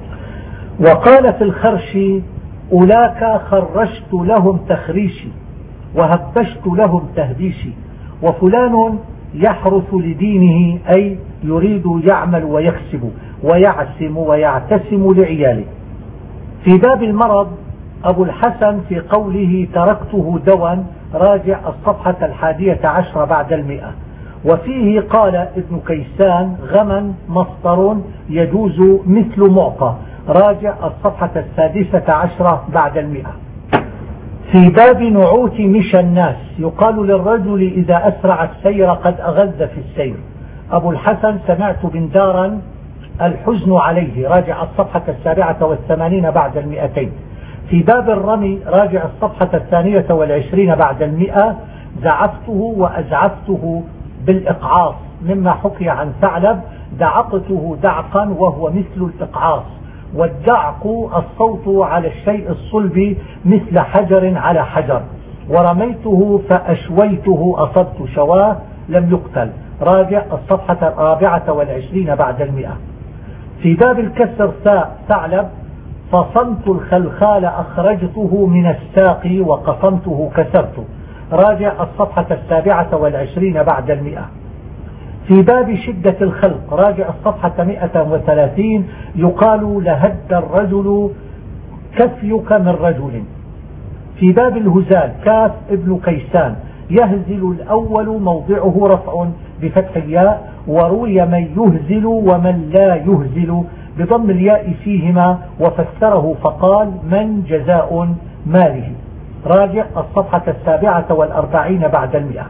وقال في الخرش: أولاك خرشت لهم تخريشي وهبشت لهم تهبيشي. وفلان يحرث لدينه، أي يريد يعمل ويكسب ويعسم ويعتسم لعياله. في باب المرض أبو الحسن في قوله تركته دوا راجع الصفحة 11 بعد 100. وفيه قال ابن كيسان غما مصدر يجوز مثل معطى راجع الصفحة 16 بعد 100. في باب نعوت مشى الناس يقال للرجل إذا أسرع السير قد أغذ في السير. أبو الحسن سمعت بندارا الحزن عليه راجع الصفحة 87 بعد 200. في باب الرمي راجع الصفحة 22 بعد 100. زعفته وأزعفته بالإقعاص، مما حكي عن ثعلب دعقته دعقا وهو مثل الإقعاص. والدعق الصوت على الشيء الصلب مثل حجر على حجر. ورميته فأشويته أصبت شواه لم يقتل راجع الصفحة 24 بعد 100. في باب الكسر ثعلب فصمت الخلخال أخرجته من الساق وقصمته كسرته راجع الصفحة 27 بعد 100. في باب شدة الخلق راجع الصفحة 130 يقال لهد الرجل كفيك من رجل. في باب الهزال كاف ابن كيسان يهزل الأول موضعه رفع بفتح الياء، وروي من يهزل ومن لا يهزل بضم الياء فيهما، وفسره فقال من جزاء ماله راجع الصفحة 47 بعد 100.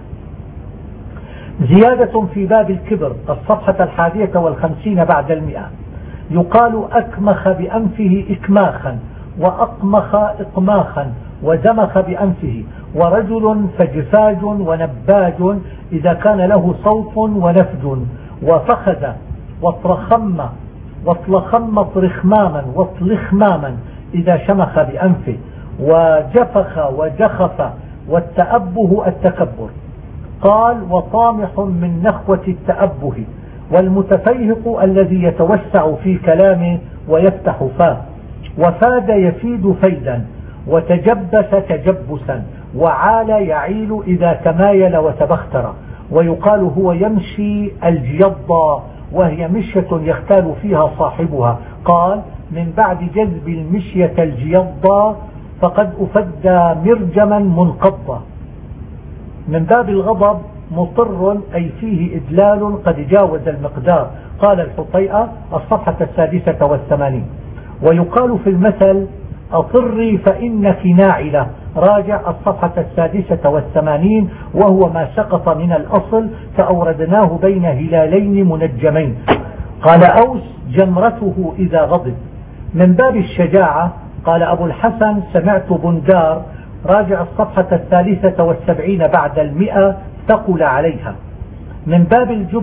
زيادة في باب الكبر الصفحة 51 بعد 100 يقال أكمخ بأنفه إكماخا، وأقمخ إقماخا، وزمخ بأنفه. ورجل فجفاج ونباج إذا كان له صوت ونفج. وفخذ واطرخم واطلخم طرخماما واطلخماما إذا شمخ بأنفه. وجفخ وجخف، والتأبه التكبر. قال وطامح من نخوة التأبه، والمتفيهق الذي يتوسع في كلامه ويفتح فاه. وفاد يفيد فيدا، وتجبس تجبسا، وعال يعيل إذا تمايل وتبختر. ويقال هو يمشي الجيضة، وهي مشية يختال فيها صاحبها. قال من بعد جذب المشية الجيضة فقد أفدى مرجما منقضة. من باب الغضب مطر أي فيه إدلال قد جاوز المقدار. قال الحطيئة الصفحة 86. ويقال في المثل أطري فإنك ناعلة راجع الصفحة 86، وهو ما سقط من الأصل فأوردناه بين هلالين منجمين. قال أوس جمرته إذا غضب. من باب الشجاعة قال أبو الحسن سمعت بندار راجع الصفحة 73 بعد 100 ثقل عليها. من باب الجبن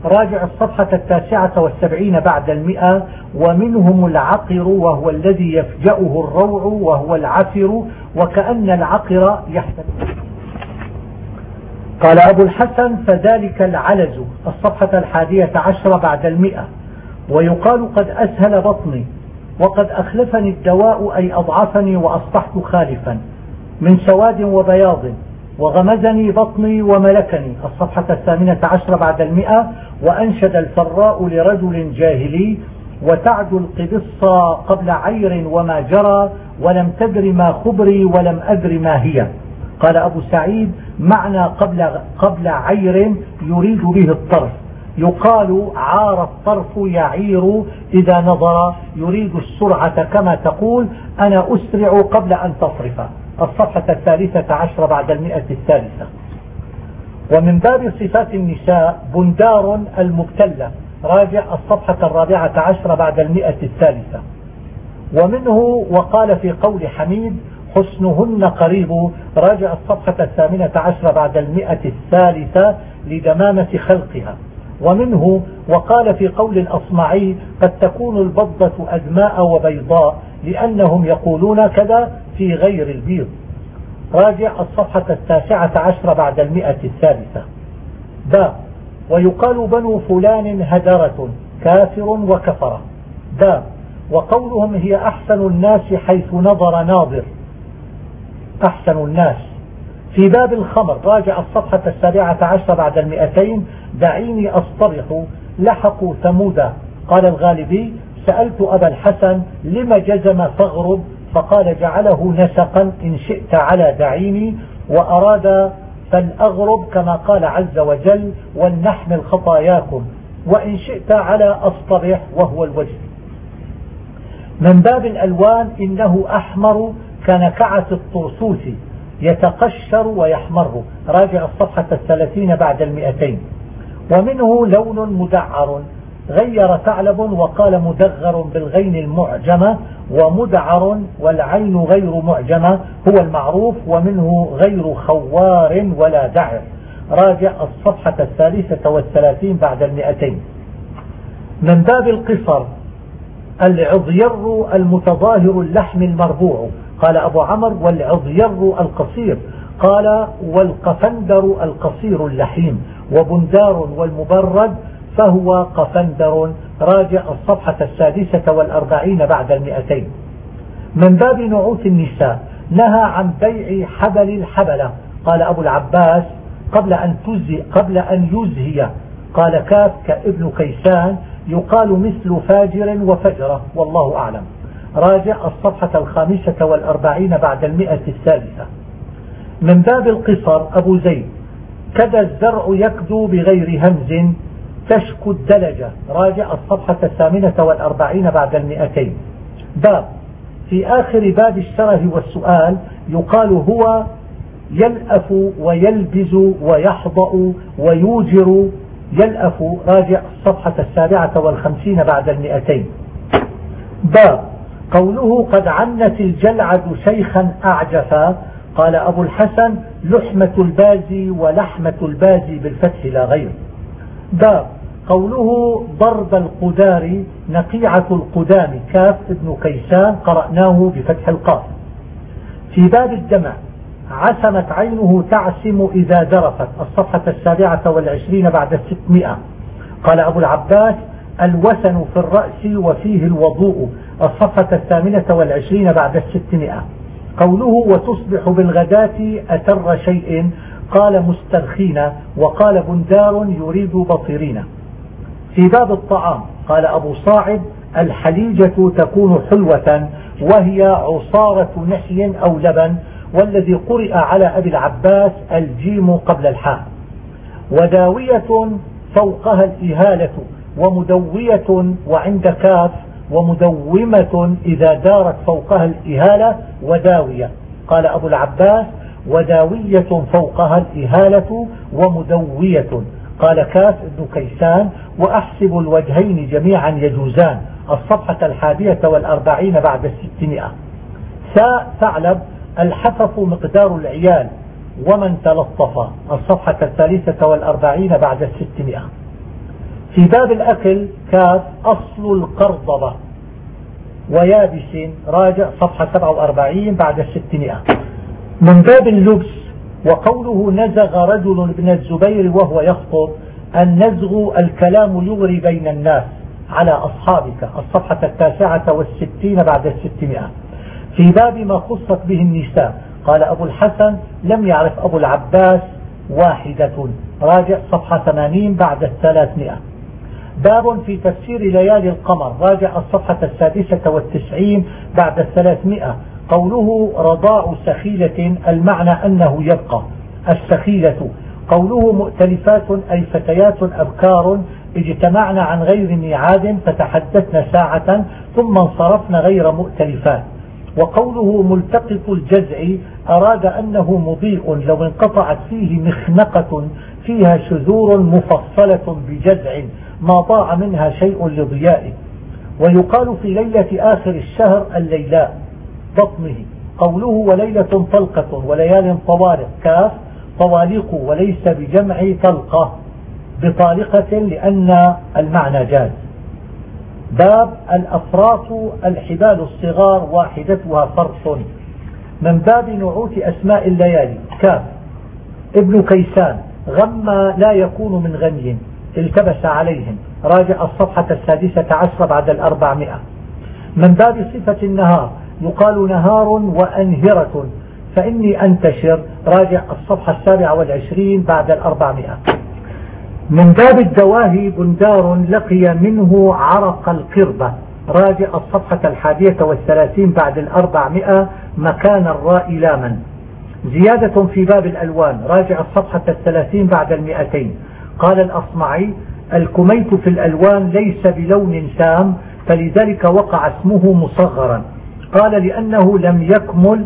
راجع الصفحة 79 بعد 100. ومنهم العقر وهو الذي يفجأه الروع وهو العفر وكأن العقر يحتمل. قال أبو الحسن فذلك العلز الصفحة 11 بعد 100. ويقال قد أسهل بطني وقد أخلفني الدواء أي أضعفني وأصبحت خالفا من سواد وبياض وغمزني بطني وملكني الصفحة 18 بعد 100. وأنشد الفراء لرجل جاهلي وتعد القبص قبل عير وما جرى ولم تدر ما خبري ولم أدر ما هي. قال أبو سعيد معنى قبل عير يريد به الطرف، يقال عار الطرف يعير إذا نظر يريد السرعة كما تقول أنا أسرع قبل أن تصرف الصفحة 13 بعد 100. ومن باب صفات النساء بندار المبتلة راجع الصفحة 14 بعد 100. ومنه وقال في قول حميد حسنهن قريب راجع الصفحة 18 بعد 100 لدمامة خلقها. ومنه وقال في قول الأصمعي قد تكون البضة أدماء وبيضاء لأنهم يقولون كذا في غير البيض راجع الصفحة 19 بعد 100. باء ويقال بنو فلان هدرة كافر وكفر. باء وقولهم هي أحسن الناس حيث نظر ناظر أحسن الناس. في باب الخمر راجع الصفحة 17 بعد 200 دعيني أصطرح لحقوا ثمودا. قال الغالبي سألت أبا الحسن لم جزم فاغرب فقال جعله نسقا إن شئت على دعيني وأراد فالأغرب كما قال عز وجل ولنحمل خطاياكم وإن شئت على أصطرح وهو الوجه. من باب الألوان إنه أحمر كنكعة الطرسوس يتقشر ويحمر راجع الصفحة 30 بعد 200. ومنه لون مدعر غير ثعلب وقال مدغر بالغين المعجمة ومدعر والعين غير معجمة هو المعروف. ومنه غير خوار ولا دعر راجع الصفحة 33 بعد 200. من باب القصر العضير المتظاهر اللحم المربوع قال أبو عمرو والعضير القصير قال والقفندر القصير اللحيم وبندار والمبرد فهو قفندر راجع الصفحة 46 بعد 200. من باب نعوت النساء نهى عن بيع حبل الحبلة قال أبو العباس قبل أن يزهي قال كاف كابن كيسان يقال مثل فاجر وفجرة والله أعلم راجع الصفحة 45 بعد 100. من باب القصر أبو زيد كذا الزرع يكدو بغير همز تشكو الدلجة راجع الصفحة 48 بعد 200. باب في آخر باب الشره والسؤال يقال هو يلأف ويلبز ويحضأ ويوجر يلأف راجع الصفحة 57 بعد 200. باب قوله قد عنت الجلعد شيخا أعجفا قال أبو الحسن لحمة البازي ولحمة البازي بالفتح لا غير. باب قوله ضرب القدار نقيعة القدام كاف ابن كيسان قرأناه بفتح القاف. في باب الدمع عسمت عينه تعسم إذا درفت الصفحة 27 بعد 600 قال أبو العباس الوسن في الرأس وفيه الوضوء الصفحة 28 بعد 600. قوله وتصبح بالغداة أتر شيء قال مسترخين وقال بندار يريد بطيرين. في باب الطعام قال أبو صاعد الحليجة تكون حلوة وهي عصارة نحي أو لبن والذي قرئ على أبي العباس الجيم قبل الحاء. وداوية فوقها الإهالة ومدوية وعند كاف ومدومة إذا دارت فوقها الإهالة وداوية قال أبو العباس وداوية فوقها الإهالة ومدوية قال كاف ابن كيسان وأحسب الوجهين جميعا يجوزان الصفحة 41 بعد 600. ساء ثعلب الحفف مقدار العيال ومن تلطف الصفحة 43 بعد 600. في باب الأكل كاف أصل القرضبة ويابس، راجع صفحة 47 بعد 600. من باب اللبس وقوله نزغ رجل ابن الزبير وهو يخطب، النزغ الكلام يغري بين الناس على أصحابك، الصفحة 69 بعد 600. في باب ما خصت به النساء قال أبو الحسن لم يعرف أبو العباس واحدة، راجع صفحة 80 بعد 300. باب في تفسير ليالي القمر، راجع الصفحة 96 بعد 300. قوله رضاع سخيلة المعنى أنه يبقى السخيلة. قوله مؤتلفات أي فتيات أبكار اجتمعن عن غير ميعاد فتحدثن ساعة ثم انصرفن غير مؤتلفات. وقوله ملتقط الجزع أراد أنه مضيء لو انقطعت فيه مخنقة فيها شذور مفصلة بجزع ما ضاع منها شيء لضيائه. ويقال في ليلة آخر الشهر الليلاء بطنه. قوله وليلة طلقة وليال طوارق كاف طوالق وليس بجمع طلقة بطالقة لأن المعنى جاز. باب الأفراط الحبال الصغار واحدتها فرط. من باب نعوت أسماء الليالي كاف ابن كيسان غم لا يكون من غني التبس عليهم، راجع الصفحة 16 بعد 400. من باب صفة النهار يقال نهار وأنهرة فإني أنتشر، راجع الصفحة 27 بعد 400. من باب الدواهي بندار لقي منه عرق القربة، راجع الصفحة 31 بعد 400 مكان الراء لاما. زيادة في باب الألوان، راجع الصفحة 30 بعد 200. قال الأصمعي الكميت في الألوان ليس بلون سام فلذلك وقع اسمه مصغرا. قال لأنه لم يكمل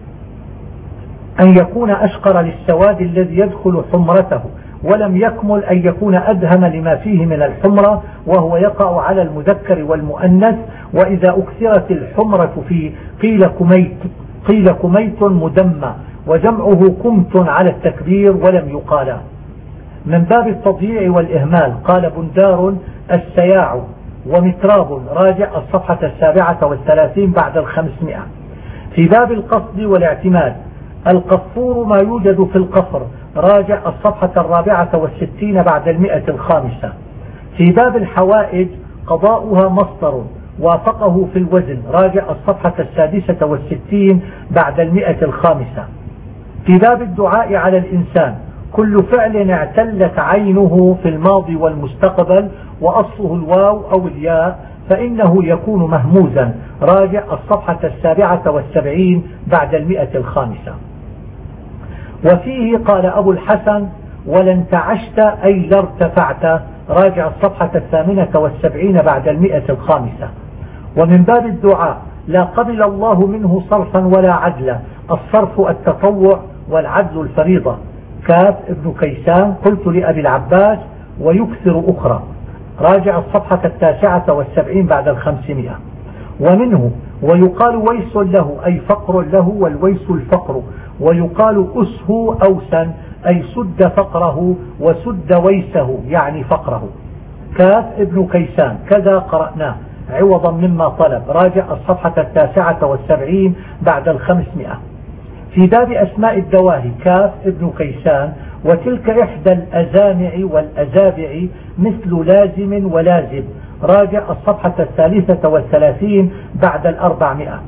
أن يكون أشقر للسواد الذي يدخل حمرته، ولم يكمل أن يكون أدهم لما فيه من الحمرة وهو يقع على المذكر والمؤنث. وإذا أكثرت الحمرة فيه قيل كميت مدمى وجمعه كمت على التكبير ولم يقال. من باب التضييع والإهمال قال بندار السياع ومتراب، راجع الصفحة 37 بعد 500. في باب القصد والاعتماد القفور ما يوجد في القفر، راجع الصفحة 64 بعد 105. في باب الحوائج قضاؤها مصدر وافقه في الوزن، راجع الصفحة 66 بعد 105. في باب الدعاء على الإنسان كل فعل اعتلت عينه في الماضي والمستقبل وأصله الواو أو الياء فإنه يكون مهموزا، راجع الصفحة 77 بعد 105. وفيه قال أبو الحسن ولن تعشت أي لارتفعت، راجع الصفحة 78 بعد 105. ومن باب الدعاء لا قبل الله منه صرفا ولا عدلا، الصرف التطوع والعدل الفريضة. كاف ابن كيسان قلت لأبي العباس ويكثر أخرى، راجع الصفحة 79 بعد 500. ومنه ويقال ويس له أي فقر له والويس الفقر، ويقال أسه أوسا أي سد فقره وسد ويسه يعني فقره. كاف ابن كيسان كذا قرأناه عوضا مما طلب، راجع الصفحة 79 بعد 500. في باب أسماء الدواهي كاف ابن كيسان وتلك إحدى الأزامع والأزابع مثل لازم ولازم، راجع الصفحة 33 بعد 400.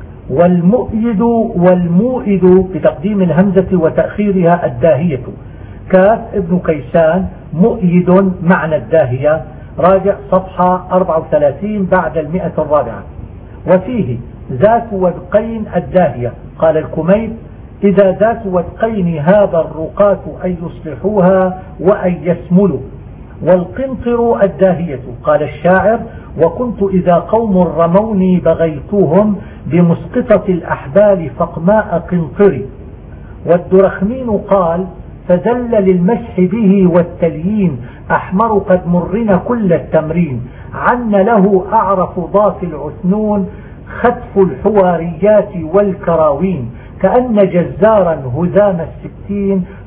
والمؤيد بتقديم الهمزة وتأخيرها الداهية. كاف ابن كيسان مؤيد معنى الداهية، راجع صفحة 34 بعد 104. وفيه ذات ودقين الداهية، قال الكميت إذا ذات ودقين هذا الرقاة أن يصلحوها وأن يسملوا. والقنطر الداهية، قال الشاعر وكنت إذا قوم رموني بغيتهم بمسقطة الأحبال فقماء قنطري. والدرخمين قال فذل للمسح به والتليين أحمر قد مرنا كل التمرين، عن له أعرف ضاف العثنون خطف الحواريات والكراوين، كأن جزارا هزام 60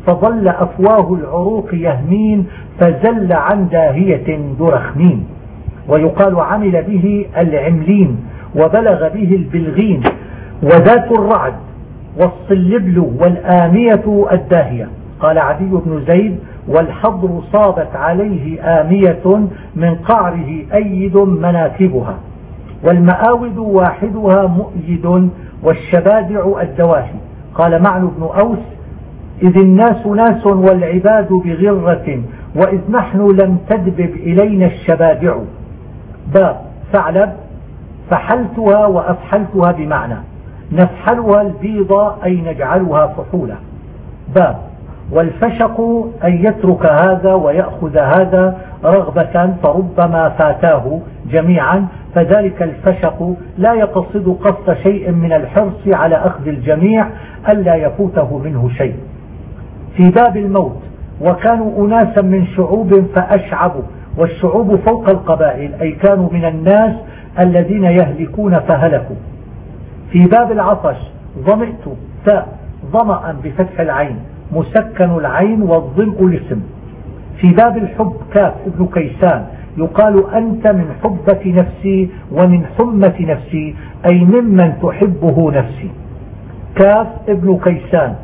فظل أفواه العروق يهمين فزل عن داهية درخمين. ويقال عمل به العملين وبلغ به البلغين وذات الرعد والصلبل والآمية الداهية. قال عدي بن زيد: والحضر صابت عليه آمية من قعره أيد مناكبها، والمآود واحدها مؤيد، والشبادع الدواهي. قال معن بن أوس: إذ الناس ناس والعباد بغرة، وإذ نحن لم تدبب إلينا الشبادع. باب ثعلب: فحلتها وأفحلتها بمعنى نفحلها البيضة أي نجعلها فحولة. باب والفشق أن يترك هذا ويأخذ هذا رغبة فربما فاتاه جميعا، فذلك الفشق لا يقصد قصد شيء من الحرص على أخذ الجميع ألا يفوته منه شيء. في باب الموت: وكانوا أناسا من شعوب فأشعبوا، والشعوب فوق القبائل أي كانوا من الناس الذين يهلكون فهلكوا. في باب العطش: ظمئت تاء ظمأ بفتح العين مسكن العين والظمء الاسم. في باب الحب: كاف ابن كيسان يقال أنت من حبة نفسي ومن حمة نفسي أي ممن تحبه نفسي. كاف ابن كيسان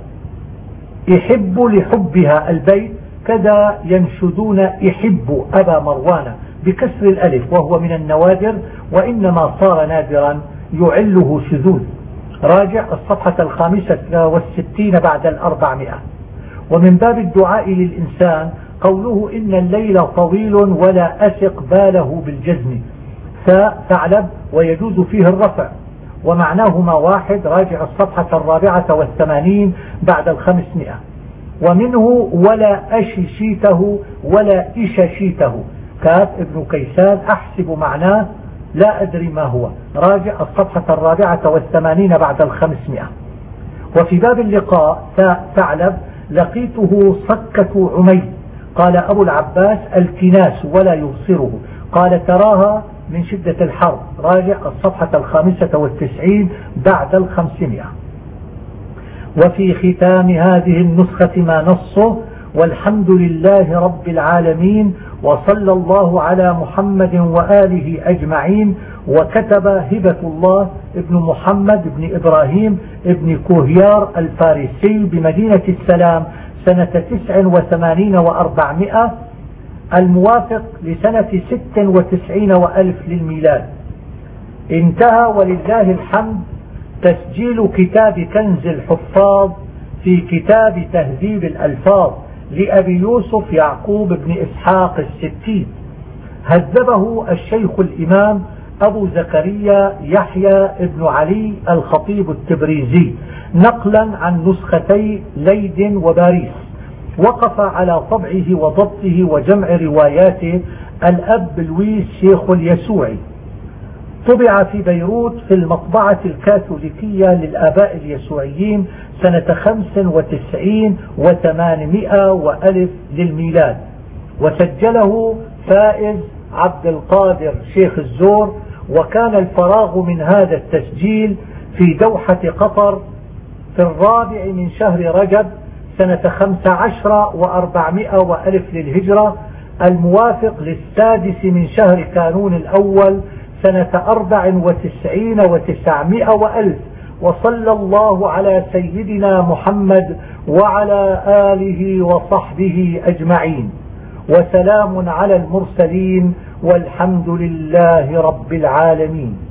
يحب لحبها البيت، كذا ينشدون يحب أبا مروان بكسر الألف وهو من النوادر، وإنما صار نادرا يعله شذوذ. راجع الصفحة 65 بعد 400. ومن باب الدعاء للإنسان قوله: إن الليل طويل ولا أثق باله بالجزم. ثعلب ويجوز فيه الرفع ومعناهما واحد. راجع الصفحة 84 بعد 500. ومنه ولا أششيته ولا إششيته. كاف ابن كيسان أحسب معناه لا أدري ما هو. راجع الصفحة 84 بعد 500. وفي باب اللقاء: ثعلب لقيته صكة عمي. قال أبو العباس: الكناس ولا يبصره. قال: تراها من شدة الحر. راجع الصفحة 95 بعد 500. وفي ختام هذه النسخة ما نصه: والحمد لله رب العالمين وصلى الله على محمد وآله أجمعين. وكتب هبة الله ابن محمد ابن إبراهيم ابن كوهيار الفارسي بمدينة السلام سنة 89 و400 الموافق لسنة 96 وألف للميلاد. انتهى ولله الحمد تسجيل كتاب كنز الحفاظ في كتاب تهذيب الألفاظ لأبي يوسف يعقوب بن إسحاق الستين. هذبه الشيخ الإمام أبو زكريا يحيى بن علي الخطيب التبريزي نقلا عن نسختي ليد وباريس. وقف على طبعه وضبطه وجمع رواياته الأب لويس شيخ اليسوعي. طبع في بيروت في المطبعة الكاثوليكية للآباء اليسوعيين سنة 95 و800 وألف للميلاد. وسجله فائز عبد القادر شيخ الزور. وكان الفراغ من هذا التسجيل في دوحة قطر في 4 من شهر رجب سنة 15 و400 وألف للهجرة الموافق ل6 من شهر كانون الأول سنة 94 و900 وألف. وصلى الله على سيدنا محمد وعلى آله وصحبه أجمعين. وسلام على المرسلين والحمد لله رب العالمين.